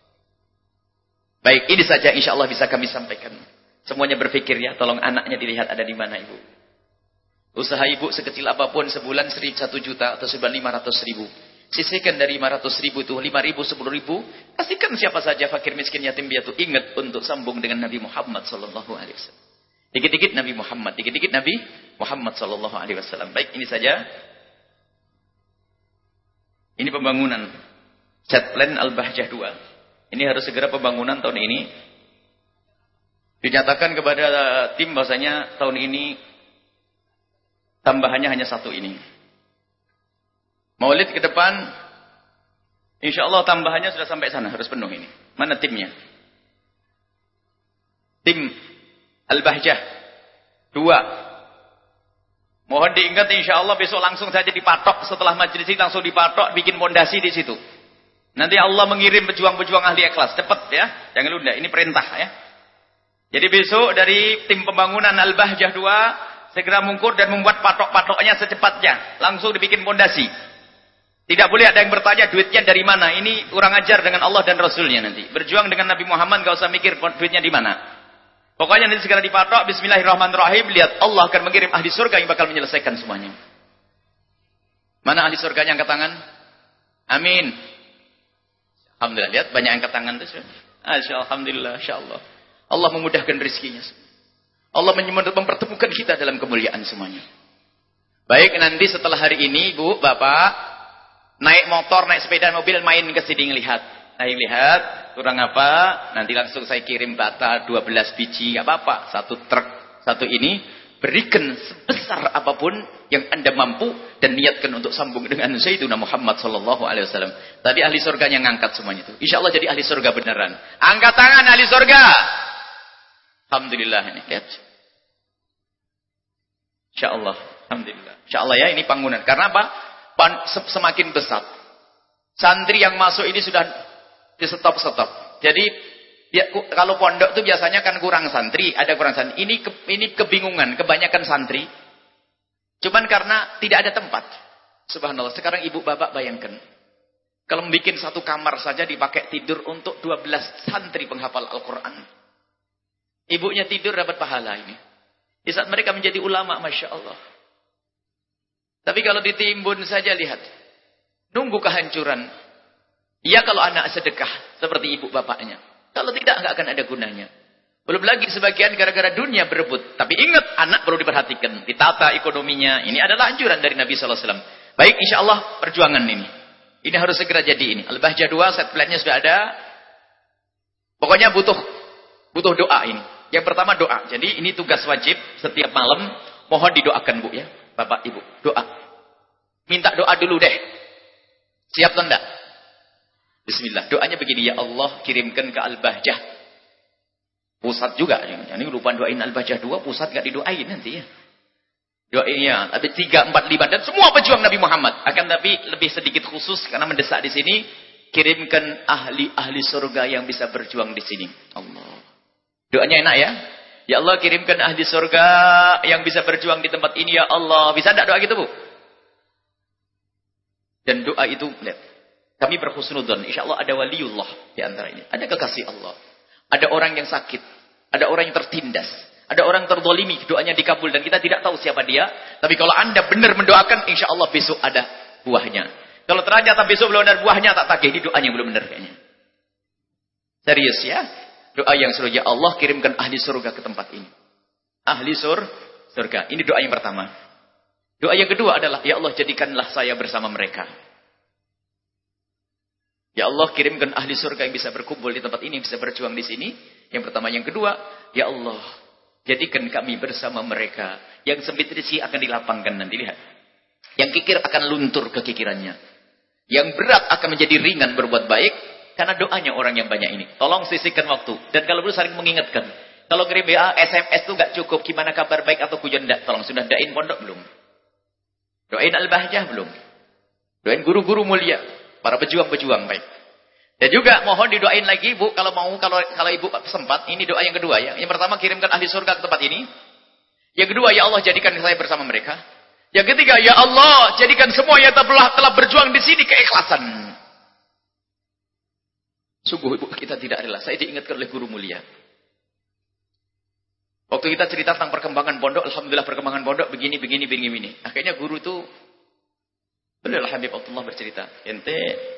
Baik, ini saja insya Allah bisa kami sampaikan. Semuanya berpikir ya, tolong anaknya dilihat ada di mana ibu. Usaha ibu sekecil apapun sebulan seribu, satu juta atau sebulan lima ratus ribu. Sisihkan dari lima ratus ribu itu lima ribu, sepuluh ribu. Kasihkan siapa saja fakir miskin yatim piatu. Ingat untuk sambung dengan Nabi Muhammad Sallallahu Alaihi Wasallam. Dikit-dikit Nabi Muhammad, dikit-dikit Nabi Muhammad Sallallahu Alaihi Wasallam. Baik, ini saja. Ini pembangunan set plan Al-Bahjah dua. Ini harus segera pembangunan tahun ini. Dinyatakan kepada tim bahwasanya tahun ini tambahannya hanya satu ini. Maulid ke depan, insya Allah tambahannya sudah sampai sana, harus penuh ini. Mana timnya? Tim Al-Bahjah dua. Mohon diingat insya Allah besok langsung saja dipatok setelah majelis ini langsung dipatok, bikin pondasi di situ. Nanti Allah mengirim pejuang-pejuang ahli ikhlas. Cepat ya, jangan lupa. Ini perintah ya. Jadi besok dari tim pembangunan Al-Bahjah dua segera mungkur dan membuat patok-patoknya secepatnya. Langsung dibikin pondasi. Tidak boleh ada yang bertanya duitnya dari mana. Ini kurang ajar dengan Allah dan Rasulnya nanti. Berjuang dengan Nabi Muhammad gak usah mikir duitnya di mana. Pokoknya nanti segera dipatok. Bismillahirrahmanirrahim. Lihat Allah akan mengirim ahli surga yang bakal menyelesaikan semuanya. Mana ahli surganya angkat tangan? Amin. Alhamdulillah, lihat banyak angkat tangan itu. Masya Alhamdulillah, Masya Allah. Allah memudahkan rezekinya. Allah mempertemukan kita dalam kemuliaan semuanya. Baik, nanti setelah hari ini, Bu, Bapak, naik motor, naik sepeda, mobil, main ke sini lihat. Naik lihat, kurang apa, nanti langsung saya kirim bata dua belas biji, gak apa-apa. Satu truk, satu ini. Berikan sebesar apapun yang Anda mampu dan niatkan untuk sambung dengan Sayyidina Muhammad sallallahu alaihi wasallam. Tadi ahli surganya ngangkat semuanya itu. Insyaallah jadi ahli surga beneran. Angkat tangan ahli surga. Alhamdulillah ini lihat. Insyaallah, alhamdulillah. Insyaallah ya ini bangunan. Karena apa? Semakin besar. Santri yang masuk ini sudah di stop-stop. Jadi ya, kalau pondok itu biasanya kan kurang santri, ada kurang santri. Ini ke, ini kebingungan, kebanyakan santri. Cuman karena tidak ada tempat. Subhanallah, sekarang ibu bapak bayangkan. Kalau membuat satu kamar saja dipakai tidur untuk dua belas santri penghafal Al-Quran. Ibunya tidur dapat pahala ini. Di saat mereka menjadi ulama, Masya Allah. Tapi kalau ditimbun saja lihat. Nunggu kehancuran. Ya kalau anak sedekah, seperti ibu bapaknya. Kalau tidak, nggak akan ada gunanya. Belum lagi sebagian gara-gara dunia berebut. Tapi ingat, anak perlu diperhatikan. Ditata ekonominya. Ini adalah anjuran dari Nabi sallallahu alaihi wasallam. Baik, insya Allah perjuangan ini. Ini harus segera jadi ini. Al-Bahjah dua, set plan-nya sudah ada. Pokoknya butuh butuh doa ini. Yang pertama doa. Jadi ini tugas wajib setiap malam. Mohon didoakan, Bu ya. Bapak, Ibu. Doa. Minta doa dulu deh. Siap atau enggak? Bismillah. Doanya begini, ya Allah kirimkan ke Al-Bahjah. Pusat juga. Ini lupa doain Al-Bahjah dua, pusat gak didoain nanti ya. Doainnya. Ada tiga, empat, lima. Dan semua pejuang Nabi Muhammad. Akan tapi lebih sedikit khusus karena mendesak di sini. Kirimkan ahli-ahli surga yang bisa berjuang di sini. Allah. Doanya enak ya. Ya Allah kirimkan ahli surga yang bisa berjuang di tempat ini ya Allah. Bisa tidak doa gitu, Bu? Dan doa itu, lihat. Kami berhusnudzon, insya Allah ada waliullah di antara ini. Ada kekasih Allah. Ada orang yang sakit. Ada orang yang tertindas. Ada orang terzalimi, doanya dikabul. Dan kita tidak tahu siapa dia. Tapi kalau anda benar mendoakan, insya Allah besok ada buahnya. Kalau ternyata besok belum ada buahnya, tak tagih. Ini doanya belum benar kayaknya. Serius ya. Doa yang seru, ya Allah kirimkan ahli surga ke tempat ini. Ahli sur, surga. Ini doa yang pertama. Doa yang kedua adalah, ya Allah jadikanlah saya bersama mereka. Ya Allah kirimkan ahli surga yang bisa berkumpul di tempat ini, bisa berjuang di sini. Yang pertama, yang kedua, ya Allah jadikan kami bersama mereka. Yang sempit rezeki akan dilapangkan nanti, lihat. Yang kikir akan luntur kekikirannya. Yang berat akan menjadi ringan berbuat baik karena doanya orang yang banyak ini. Tolong sisihkan waktu dan kalau perlu saling mengingatkan. Kalau kirim W A, S M S itu enggak cukup. Gimana kabar baik atau hujan enggak? Tolong sudah dain pondok belum? Doain Al-Bahjah belum? Doain guru-guru mulia. Para pejuang-pejuang baik. Dan juga mohon didoain lagi, Bu, kalau mau, kalau kalau Ibu sempat, ini doa yang kedua ya. Yang pertama kirimkan ahli surga ke tempat ini. Yang kedua, ya Allah jadikan saya bersama mereka. Yang ketiga, ya Allah jadikan semua yang telah telah berjuang di sini keikhlasan. Sungguh Ibu kita tidak rela. Saya diingatkan oleh guru mulia. Waktu kita cerita tentang perkembangan pondok, alhamdulillah perkembangan pondok begini begini begini begini. Akhirnya guru itu benar Habib Abdullah bercerita, ente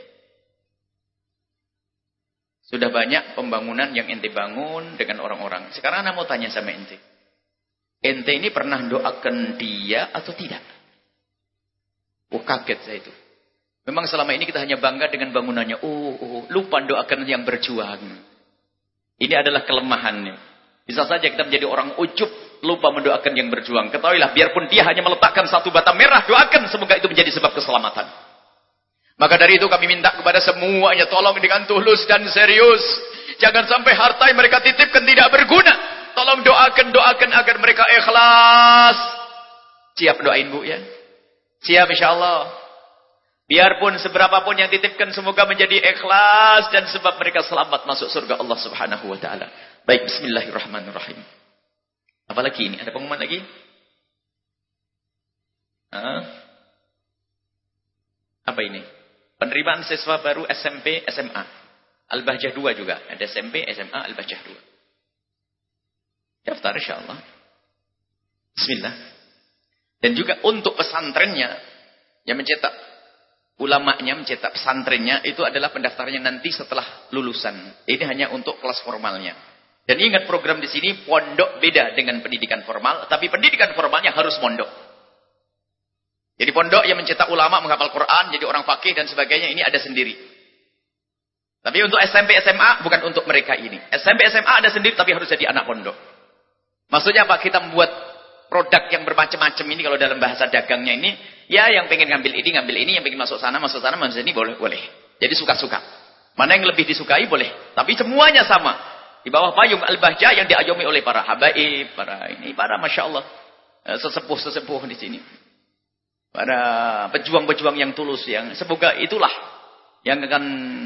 sudah banyak pembangunan yang ente bangun dengan orang-orang. Sekarang ana mau tanya sama ente. Ente ini pernah doakan dia atau tidak? Oh kaget saya itu. Memang selama ini kita hanya bangga dengan bangunannya. Oh, oh lupa doakan yang berjuang. Ini adalah kelemahannya. Bisa saja kita menjadi orang ujub, lupa mendoakan yang berjuang. Ketahuilah, biarpun dia hanya meletakkan satu bata merah, doakan semoga itu menjadi sebab keselamatan. Maka dari itu kami minta kepada semuanya, tolong dengan tulus dan serius. Jangan sampai harta yang mereka titipkan tidak berguna. Tolong doakan, doakan agar mereka ikhlas. Siap doain Bu ya? Siap insyaAllah. Biarpun seberapapun yang titipkan, semoga menjadi ikhlas. Dan sebab mereka selamat masuk surga Allah subhanahu wa ta'ala. Baik, bismillahirrahmanirrahim. Apalagi ini? Ada pengumuman lagi? Hah? Apa ini? Penerimaan siswa baru S M P, S M A. Al-Bahjah dua juga. Ada S M P, S M A, Al-Bahjah dua. Daftar insyaAllah. Bismillah. Dan juga untuk pesantrennya yang mencetak ulamanya, mencetak pesantrennya, itu adalah pendaftarannya nanti setelah lulusan. Ini hanya untuk kelas formalnya. Dan ingat program di sini, pondok beda dengan pendidikan formal, tapi pendidikan formalnya harus pondok. Jadi pondok yang mencetak ulama, menghafal Quran, jadi orang fakih dan sebagainya, ini ada sendiri. Tapi untuk S M P S M A bukan untuk mereka ini. S M P S M A ada sendiri tapi harus jadi anak pondok. Maksudnya apa? Kita membuat produk yang bermacam-macam ini kalau dalam bahasa dagangnya ini, ya yang pengen ngambil ini, ngambil ini, yang pengen masuk sana, masuk sana, masuk sini, boleh, boleh. Jadi suka-suka. Mana yang lebih disukai boleh. Tapi semuanya sama. Di bawah payung Al-Bahjah yang diayomi oleh para habaib, para ini, para Masya Allah. Sesepuh-sesepuh di sini. Para pejuang-pejuang yang tulus. Yang semoga itulah yang akan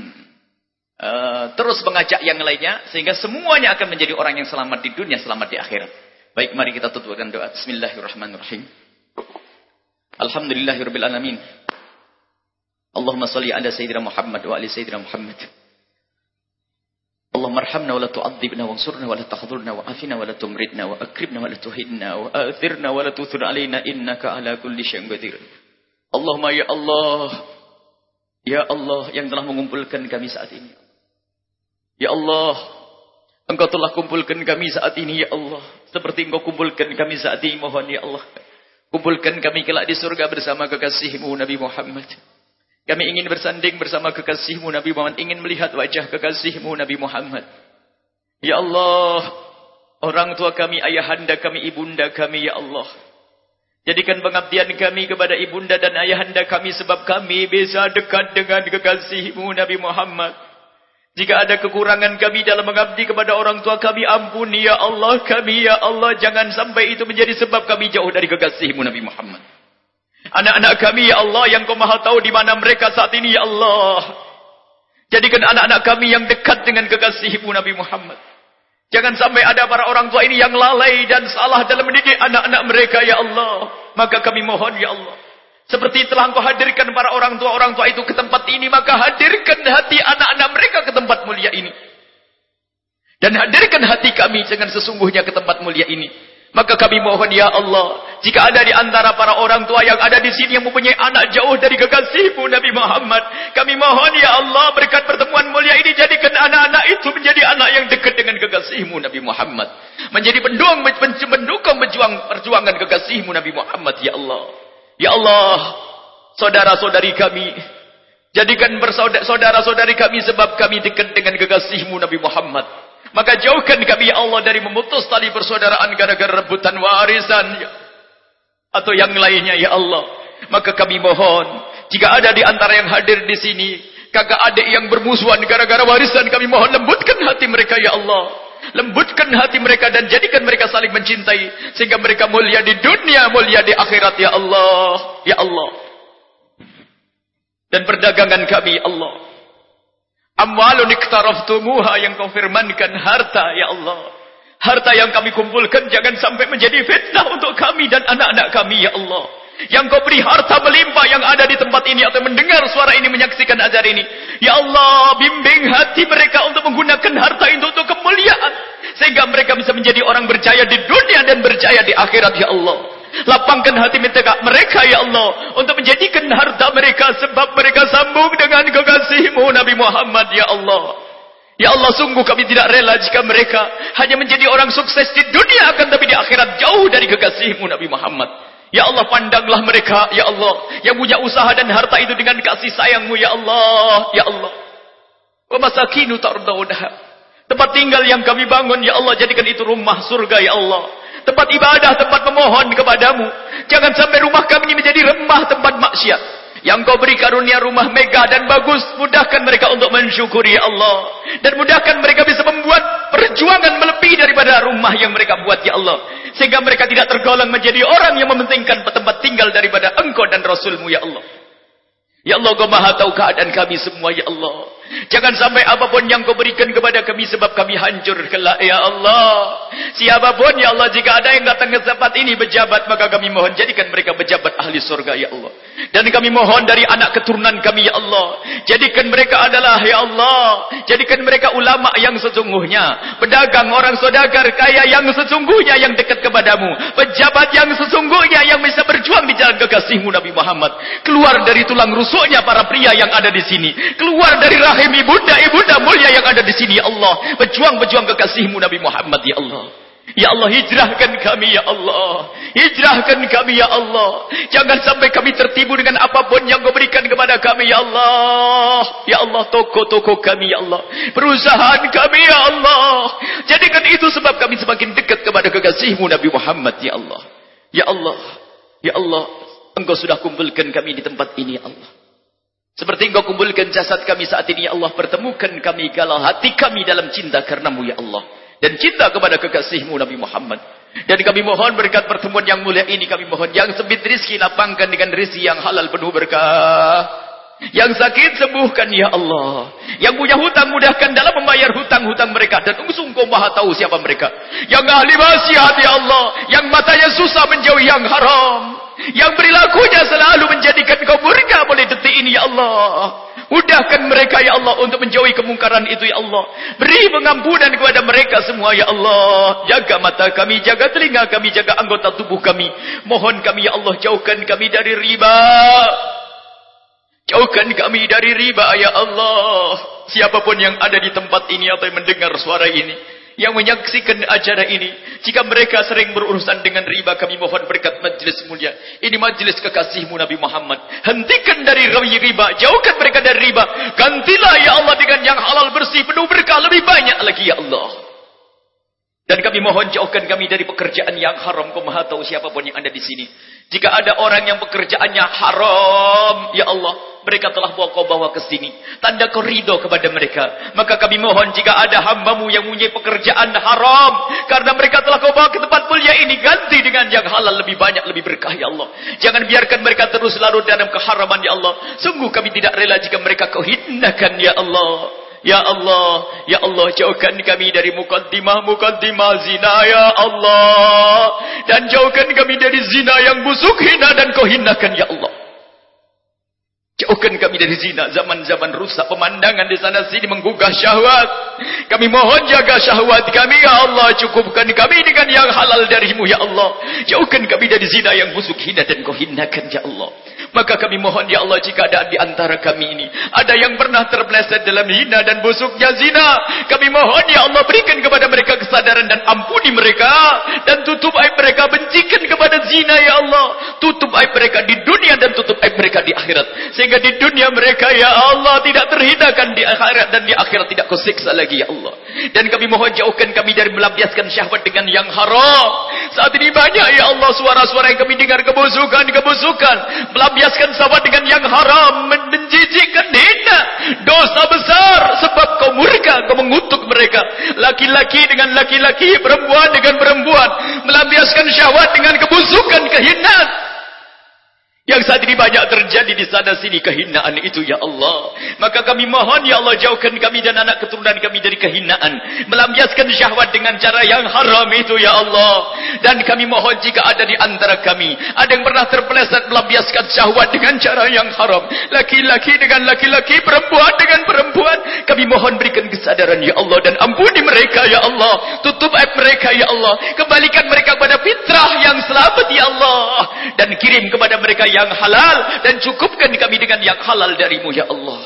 Uh, terus mengajak yang lainnya sehingga semuanya akan menjadi orang yang selamat di dunia, selamat di akhirat. Baik, mari kita tutup dengan doa. Bismillahirrahmanirrahim. Alhamdulillahirabbil alamin. Allahumma shalli ala sayyidina Muhammad wa ali sayyidina Muhammad. Allahumma arhamna wa la tu'adzibna wansurna wa la tahdhurna wa afina wa la tumridna wa akrimna wa la tuhinna wa athirna wa la tuthir alaina innaka ala kulli syai'in qadir. Allahumma ya Allah, ya Allah yang telah mengumpulkan kami saat ini. Ya Allah, Engkau telah kumpulkan kami saat ini, ya Allah. Seperti Engkau kumpulkan kami saat ini, mohon ya Allah. Kumpulkan kami kelak di surga bersama kekasih-Mu Nabi Muhammad. Kami ingin bersanding bersama kekasih-Mu Nabi Muhammad. Ingin melihat wajah kekasih-Mu Nabi Muhammad. Ya Allah, orang tua kami, ayahanda kami, ibunda kami, ya Allah. Jadikan pengabdian kami kepada ibunda dan ayahanda kami sebab kami bisa dekat dengan kekasih-Mu Nabi Muhammad. Jika ada kekurangan kami dalam mengabdi kepada orang tua kami, ampuni ya Allah kami, ya Allah. Jangan sampai itu menjadi sebab kami jauh dari kekasih-Mu Nabi Muhammad. Anak-anak kami, ya Allah, yang Kau maha tahu di mana mereka saat ini, ya Allah. Jadikan anak-anak kami yang dekat dengan kekasih-Mu Nabi Muhammad. Jangan sampai ada para orang tua ini yang lalai dan salah dalam mendidik anak-anak mereka, ya Allah. Maka kami mohon, ya Allah. Seperti telah Engkau hadirkan para orang tua-orang tua itu ke tempat ini, maka hadirkan hati anak-anak mereka ke tempat mulia ini. Dan hadirkan hati kami dengan sesungguhnya ke tempat mulia ini. Maka kami mohon ya Allah, jika ada di antara para orang tua yang ada di sini yang mempunyai anak jauh dari kekasih-Mu Nabi Muhammad, kami mohon ya Allah, berkat pertemuan mulia ini jadikan anak-anak itu menjadi anak yang dekat dengan kekasih-Mu Nabi Muhammad, menjadi pendukung pendukung perjuangan kekasih-Mu Nabi Muhammad, ya Allah. Ya Allah, saudara-saudari kami, jadikan saudara-saudari kami sebab kami dekat dengan kekasih-Mu Nabi Muhammad. Maka jauhkan kami ya Allah dari memutus tali persaudaraan gara-gara rebutan warisan atau yang lainnya ya Allah. Maka kami mohon, jika ada di antara yang hadir di sini kakak adik yang bermusuhan gara-gara warisan, kami mohon lembutkan hati mereka ya Allah. Lembutkan hati mereka dan jadikan mereka saling mencintai sehingga mereka mulia di dunia, mulia di akhirat ya Allah. Ya Allah. Dan perdagangan kami ya Allah, amwalun iktaraftumuha, yang Kau firmankan harta ya Allah. Harta yang kami kumpulkan jangan sampai menjadi fitnah untuk kami dan anak-anak kami ya Allah. Yang Kau beri harta melimpah yang ada di tempat ini atau mendengar suara ini, menyaksikan ajar ini. Ya Allah, bimbing hati mereka untuk menggunakan harta itu untuk kemuliaan. Sehingga mereka bisa menjadi orang berjaya di dunia dan berjaya di akhirat ya Allah. Lapangkan hati mereka ya Allah untuk menjadikan harta mereka sebab mereka sambung dengan kekasih-Mu Nabi Muhammad ya Allah. Ya Allah, sungguh kami tidak rela jika mereka hanya menjadi orang sukses di dunia akan tapi di akhirat jauh dari kekasih-Mu Nabi Muhammad. Ya Allah, pandanglah mereka ya Allah yang punya usaha dan harta itu dengan kasih sayang-Mu ya Allah. Ya Allah, wa masakinu tardawnaha, tempat tinggal yang kami bangun ya Allah, jadikan itu rumah surga ya Allah. Tempat ibadah, tempat memohon kepadamu. Jangan sampai rumah kami ini menjadi remah tempat maksiat. Yang Kau beri karunia rumah megah dan bagus, mudahkan mereka untuk mensyukuri ya Allah. Dan mudahkan mereka bisa membuat perjuangan melebihi daripada rumah yang mereka buat ya Allah. Sehingga mereka tidak tergolong menjadi orang yang mementingkan tempat tinggal daripada Engkau dan Rasul-Mu ya Allah. Ya Allah, Kau maha tahu keadaan kami semua ya Allah. Jangan sampai apapun yang kau berikan kepada kami sebab kami hancur kelak ya Allah. Siapapun ya Allah, jika ada yang datang ke tempat ini berjabat, maka kami mohon jadikan mereka berjabat ahli surga ya Allah. Dan kami mohon dari anak keturunan kami ya Allah, jadikan mereka adalah ya Allah, jadikan mereka ulama yang sesungguhnya, pedagang, orang saudagar kaya yang sesungguhnya yang dekat kepadamu, pejabat yang sesungguhnya yang bisa berjuang di jalan kekasihmu Nabi Muhammad. Keluar dari tulang rusuknya para pria yang ada di sini, keluar dari rahim ibunda-ibunda mulia yang ada di sini ya Allah, berjuang-berjuang kekasihmu Nabi Muhammad ya Allah. Ya Allah, hijrahkan kami ya Allah, hijrahkan kami ya Allah. Jangan sampai kami tertipu dengan apapun yang kau berikan kepada kami ya Allah. Ya Allah, toko-toko kami ya Allah, perusahaan kami ya Allah, jadikan itu sebab kami semakin dekat kepada kekasihmu Nabi Muhammad ya Allah. Ya Allah, ya Allah, Engkau sudah kumpulkan kami di tempat ini ya Allah, seperti Engkau kumpulkan jasad kami saat ini ya Allah. Pertemukan kami galau hati kami dalam cinta karenamu ya Allah, dan cinta kepada kekasihmu Nabi Muhammad. Dan kami mohon berkat pertemuan yang mulia ini, kami mohon yang sempit rizki lapangkan dengan rizki yang halal penuh berkah. Yang sakit sembuhkan ya Allah. Yang punya hutang mudahkan dalam membayar hutang-hutang mereka. Dan Engkau maha tahu siapa mereka. Yang ahli wasiat ya Allah, yang matanya susah menjauhi yang haram, yang perilakunya selalu menjadikan kau murka mulai detik ini ya Allah. Mudahkan mereka ya Allah untuk menjauhi kemungkaran itu ya Allah. Beri pengampunan kepada mereka semua ya Allah. Jaga mata kami, jaga telinga kami, jaga anggota tubuh kami. Mohon kami ya Allah, jauhkan kami dari riba. Jauhkan kami dari riba ya Allah. Siapapun yang ada di tempat ini atau yang mendengar suara ini, yang menyaksikan acara ini, jika mereka sering berurusan dengan riba, kami mohon berkat majlis mulia ini, majlis kekasihmu Nabi Muhammad. Hentikan dari riba, jauhkan mereka dari riba. Gantilah ya Allah dengan yang halal bersih, penuh berkah, lebih banyak lagi ya Allah. Dan kami mohon jauhkan kami dari pekerjaan yang haram. Kau maha tahu siapapun yang ada di sini. Jika ada orang yang pekerjaannya haram, ya Allah, mereka telah bawa kau bawa ke sini, tanda kau ridho kepada mereka. Maka kami mohon jika ada hambamu yang mempunyai pekerjaan haram, karena mereka telah kau bawa ke tempat mulia ini, ganti dengan yang halal lebih banyak, lebih berkah ya Allah. Jangan biarkan mereka terus larut dalam keharaman ya Allah. Sungguh kami tidak rela jika mereka kau hinakan ya Allah. Ya Allah, ya Allah, jauhkan kami dari mukaddimah-mukaddimah zina ya Allah. Dan jauhkan kami dari zina yang busuk, hina dan kau hinakan ya Allah. Jauhkan kami dari zina, zaman-zaman rusak, pemandangan di sana sini menggugah syahwat. Kami mohon jaga syahwat kami ya Allah. Cukupkan kami dengan yang halal darimu ya Allah. Jauhkan kami dari zina yang busuk, hina dan kau hinakan ya Allah. Maka kami mohon ya Allah, jika ada di antara kami ini ada yang pernah terpeleset dalam hina dan busuknya zina, kami mohon ya Allah, berikan kepada mereka kesadaran dan ampuni mereka, dan tutup aib mereka, bencikan kepada zina ya Allah. Tutup aib mereka di dunia dan tutup aib mereka di akhirat, sehingga di dunia mereka ya Allah tidak terhinakan, di akhirat dan di akhirat tidak kau siksa lagi ya Allah. Dan kami mohon jauhkan kami dari melampiaskan syahwat dengan yang haram. Saat ini banyak ya Allah suara-suara yang kami dengar, kebusukan-kebusukan, melampiaskan syahwat dengan yang haram, menjijikkan, hina, dosa besar, sebab kau murka, kau mengutuk mereka, laki-laki dengan laki-laki, perempuan dengan perempuan, melampiaskan syahwat dengan kebusukan, kehinaan. Yang saat ini banyak terjadi di sana sini, kehinaan itu ya Allah. Maka kami mohon ya Allah, jauhkan kami dan anak keturunan kami dari kehinaan, melampiaskan syahwat dengan cara yang haram itu ya Allah. Dan kami mohon jika ada di antara kami ada yang pernah terpeleset melampiaskan syahwat dengan cara yang haram, laki-laki dengan laki-laki, perempuan dengan perempuan, kami mohon berikan kesadaran ya Allah, dan ampuni mereka ya Allah. Tutup aib mereka ya Allah, kembalikan mereka kepada fitrah yang selamat ya Allah, dan kirim kepada mereka yang halal, dan cukupkan kami dengan yang halal darimu ya Allah.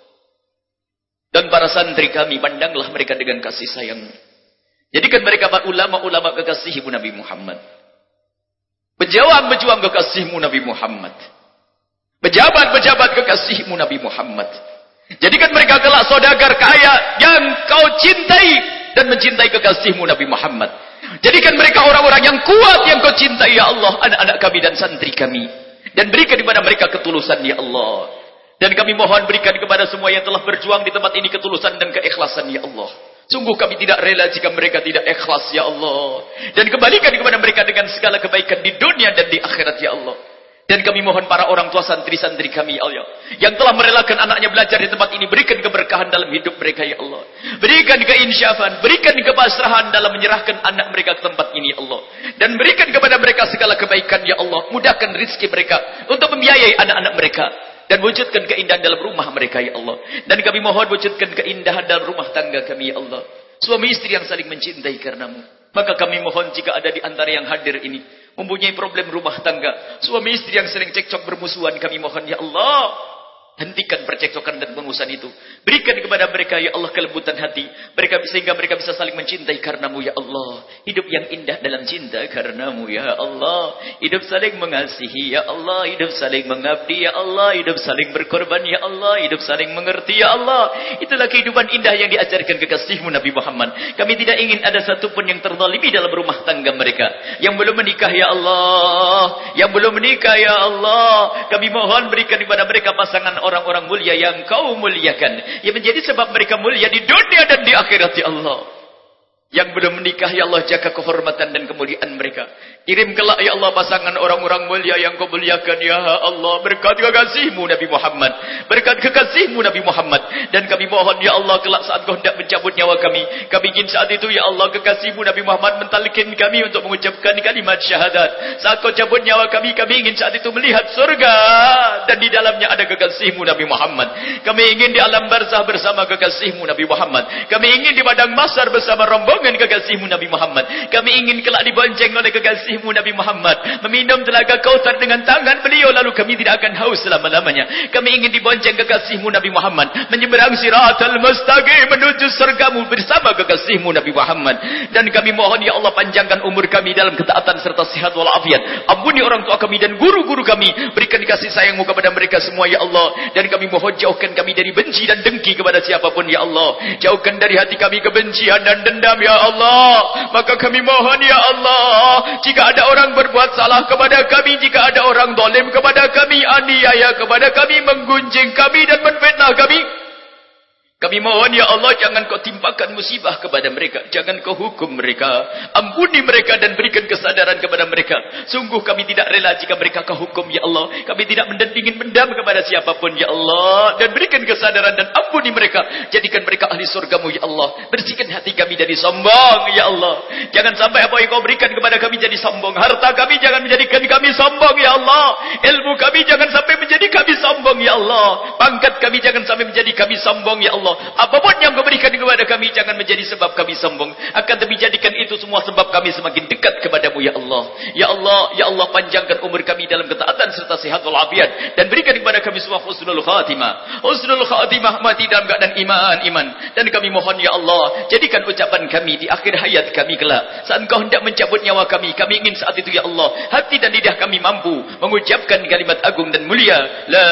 Dan para santri kami, pandanglah mereka dengan kasih sayang, jadikan mereka ulama-ulama kekasihmu Nabi Muhammad, pejuang-pejuang kekasihmu Nabi Muhammad, pejabat-pejabat kekasihmu Nabi Muhammad. Jadikan mereka kelak saudagar kaya yang kau cintai dan mencintai kekasihmu Nabi Muhammad. Jadikan mereka orang-orang yang kuat yang kau cintai ya Allah, anak-anak kami dan santri kami. Dan berikan kepada mereka ketulusan ya Allah. Dan kami mohon berikan kepada semua yang telah berjuang di tempat ini ketulusan dan keikhlasan ya Allah. Sungguh kami tidak rela jika mereka tidak ikhlas ya Allah. Dan kembalikan kepada mereka dengan segala kebaikan di dunia dan di akhirat ya Allah. Dan kami mohon para orang tua santri-santri kami, ya Allah, yang telah merelakan anaknya belajar di tempat ini, berikan keberkahan dalam hidup mereka, ya Allah. Berikan keinsyafan, berikan kepasrahan dalam menyerahkan anak mereka ke tempat ini, ya Allah. Dan berikan kepada mereka segala kebaikan, ya Allah. Mudahkan rezeki mereka untuk membiayai anak-anak mereka. Dan wujudkan keindahan dalam rumah mereka, ya Allah. Dan kami mohon wujudkan keindahan dalam rumah tangga kami, ya Allah. Suami istri yang saling mencintai karenamu. Maka kami mohon jika ada di antara yang hadir ini mempunyai problem rumah tangga, suami istri yang sering cekcok bermusuhan, kami mohon ya Allah, hentikan percekcokan dan permusuhan itu. Berikan kepada mereka ya Allah kelembutan hati, mereka sehingga mereka bisa saling mencintai karenamu ya Allah. Hidup yang indah dalam cinta karenamu ya Allah. Hidup saling mengasihi ya Allah, hidup saling mengabdi ya Allah, hidup saling berkorban ya Allah, hidup saling mengerti ya Allah. Itulah kehidupan indah yang diajarkan kekasihmu Nabi Muhammad. Kami tidak ingin ada satupun yang terzalimi dalam rumah tangga mereka. Yang belum menikah ya Allah, yang belum menikah ya Allah, kami mohon berikan kepada mereka pasangan orang-orang mulia yang kau muliakan, yang menjadi sebab mereka mulia di dunia dan di akhirat ya Allah. Yang belum menikah ya Allah, jaga kehormatan dan kemuliaan mereka. Kirim kelak ya Allah pasangan orang-orang mulia yang kau muliakan ya Allah. Berkat kekasihmu Nabi Muhammad, berkat kekasihmu Nabi Muhammad. Dan kami mohon ya Allah, kelak saat kau hendak mencabut nyawa kami, kami ingin saat itu ya Allah kekasihmu Nabi Muhammad mentalkin kami untuk mengucapkan kalimat syahadat. Saat kau cabut nyawa kami, kami ingin saat itu melihat surga dan di dalamnya ada kekasihmu Nabi Muhammad. Kami ingin di alam barzah bersama kekasihmu Nabi Muhammad. Kami ingin di padang mahsyar bersama rombongan kekasihmu Nabi Muhammad. Kami ingin kelak dibonceng oleh kekasihmu Nabi Muhammad, meminum telaga Kautsar dengan tangan beliau, lalu kami tidak akan haus selama-lamanya. Kami ingin dibonceng kekasihmu Nabi Muhammad, menyeberang siratal mustaqim menuju surgamu bersama kekasihmu Nabi Muhammad. Dan kami mohon ya Allah, panjangkan umur kami dalam ketaatan serta sehat walafiat. Ampuni orang tua kami dan guru-guru kami, berikan kasih sayangmu kepada mereka semua ya Allah. Dan kami mohon jauhkan kami dari benci dan dengki kepada siapapun ya Allah. Jauhkan dari hati kami kebencian dan dendam ya Allah. Maka kami mohon ya Allah, jika ada orang berbuat salah kepada kami, jika ada orang zalim kepada kami, aniaya kepada kami, menggunjing kami dan menfitnah kami, kami mohon ya Allah, jangan kau timpakan musibah kepada mereka, jangan kau hukum mereka, ampuni mereka dan berikan kesadaran kepada mereka. Sungguh kami tidak rela jika mereka kau hukum ya Allah. Kami tidak mendengking mendam kepada siapapun ya Allah. Dan berikan kesadaran dan ampuni mereka, jadikan mereka ahli surgamu ya Allah. Bersihkan hati kami dari sombong ya Allah. Jangan sampai apa yang kau berikan kepada kami jadi sombong. Harta kami jangan menjadikan kami sombong ya Allah. Ilmu kami jangan sampai menjadi kami sombong ya Allah. Pangkat kami jangan sampai menjadi kami sombong ya Allah. Apapun yang kau berikan kepada kami jangan menjadi sebab kami sombong, akan tapi jadikan itu semua sebab kami semakin dekat kepadamu ya Allah. Ya Allah, ya Allah, panjangkan umur kami dalam ketaatan serta sehat walafiat, dan berikan kepada kami semua husnul khatimah. Husnul khatimah, mati dalam keadaan iman, iman. Dan kami mohon ya Allah, jadikan ucapan kami di akhir hayat kami kelak, saat Engkau hendak mencabut nyawa kami, kami ingin saat itu ya Allah, hati dan lidah kami mampu mengucapkan kalimat agung dan mulia, la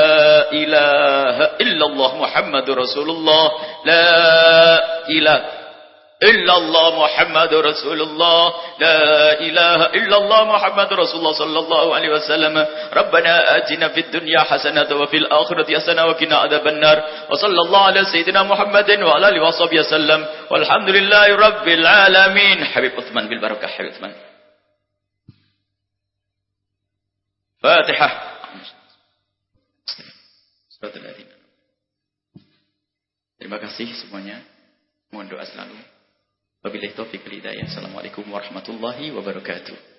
ilaha illallah Muhammadur Rasulullah, la ilaha illallah Muhammadur Rasulullah, la ilaha illallah Muhammadur Rasulullah sallallahu alaihi wasallam. Rabbana atina fid dunya hasanatan wa fil akhirati hasanatan wa qina adzabannar. Wa sallallahu ala sayyidina Muhammadin wa ala alihi washabihi wasallam. Walhamdulillahi rabbil alamin. Habib Utsman bil barakah. Habib Utsman. Fatihah. Terima kasih semuanya. Mohon doa selalu. Wabillahi taufiq wal hidayah. Assalamualaikum warahmatullahi wabarakatuh.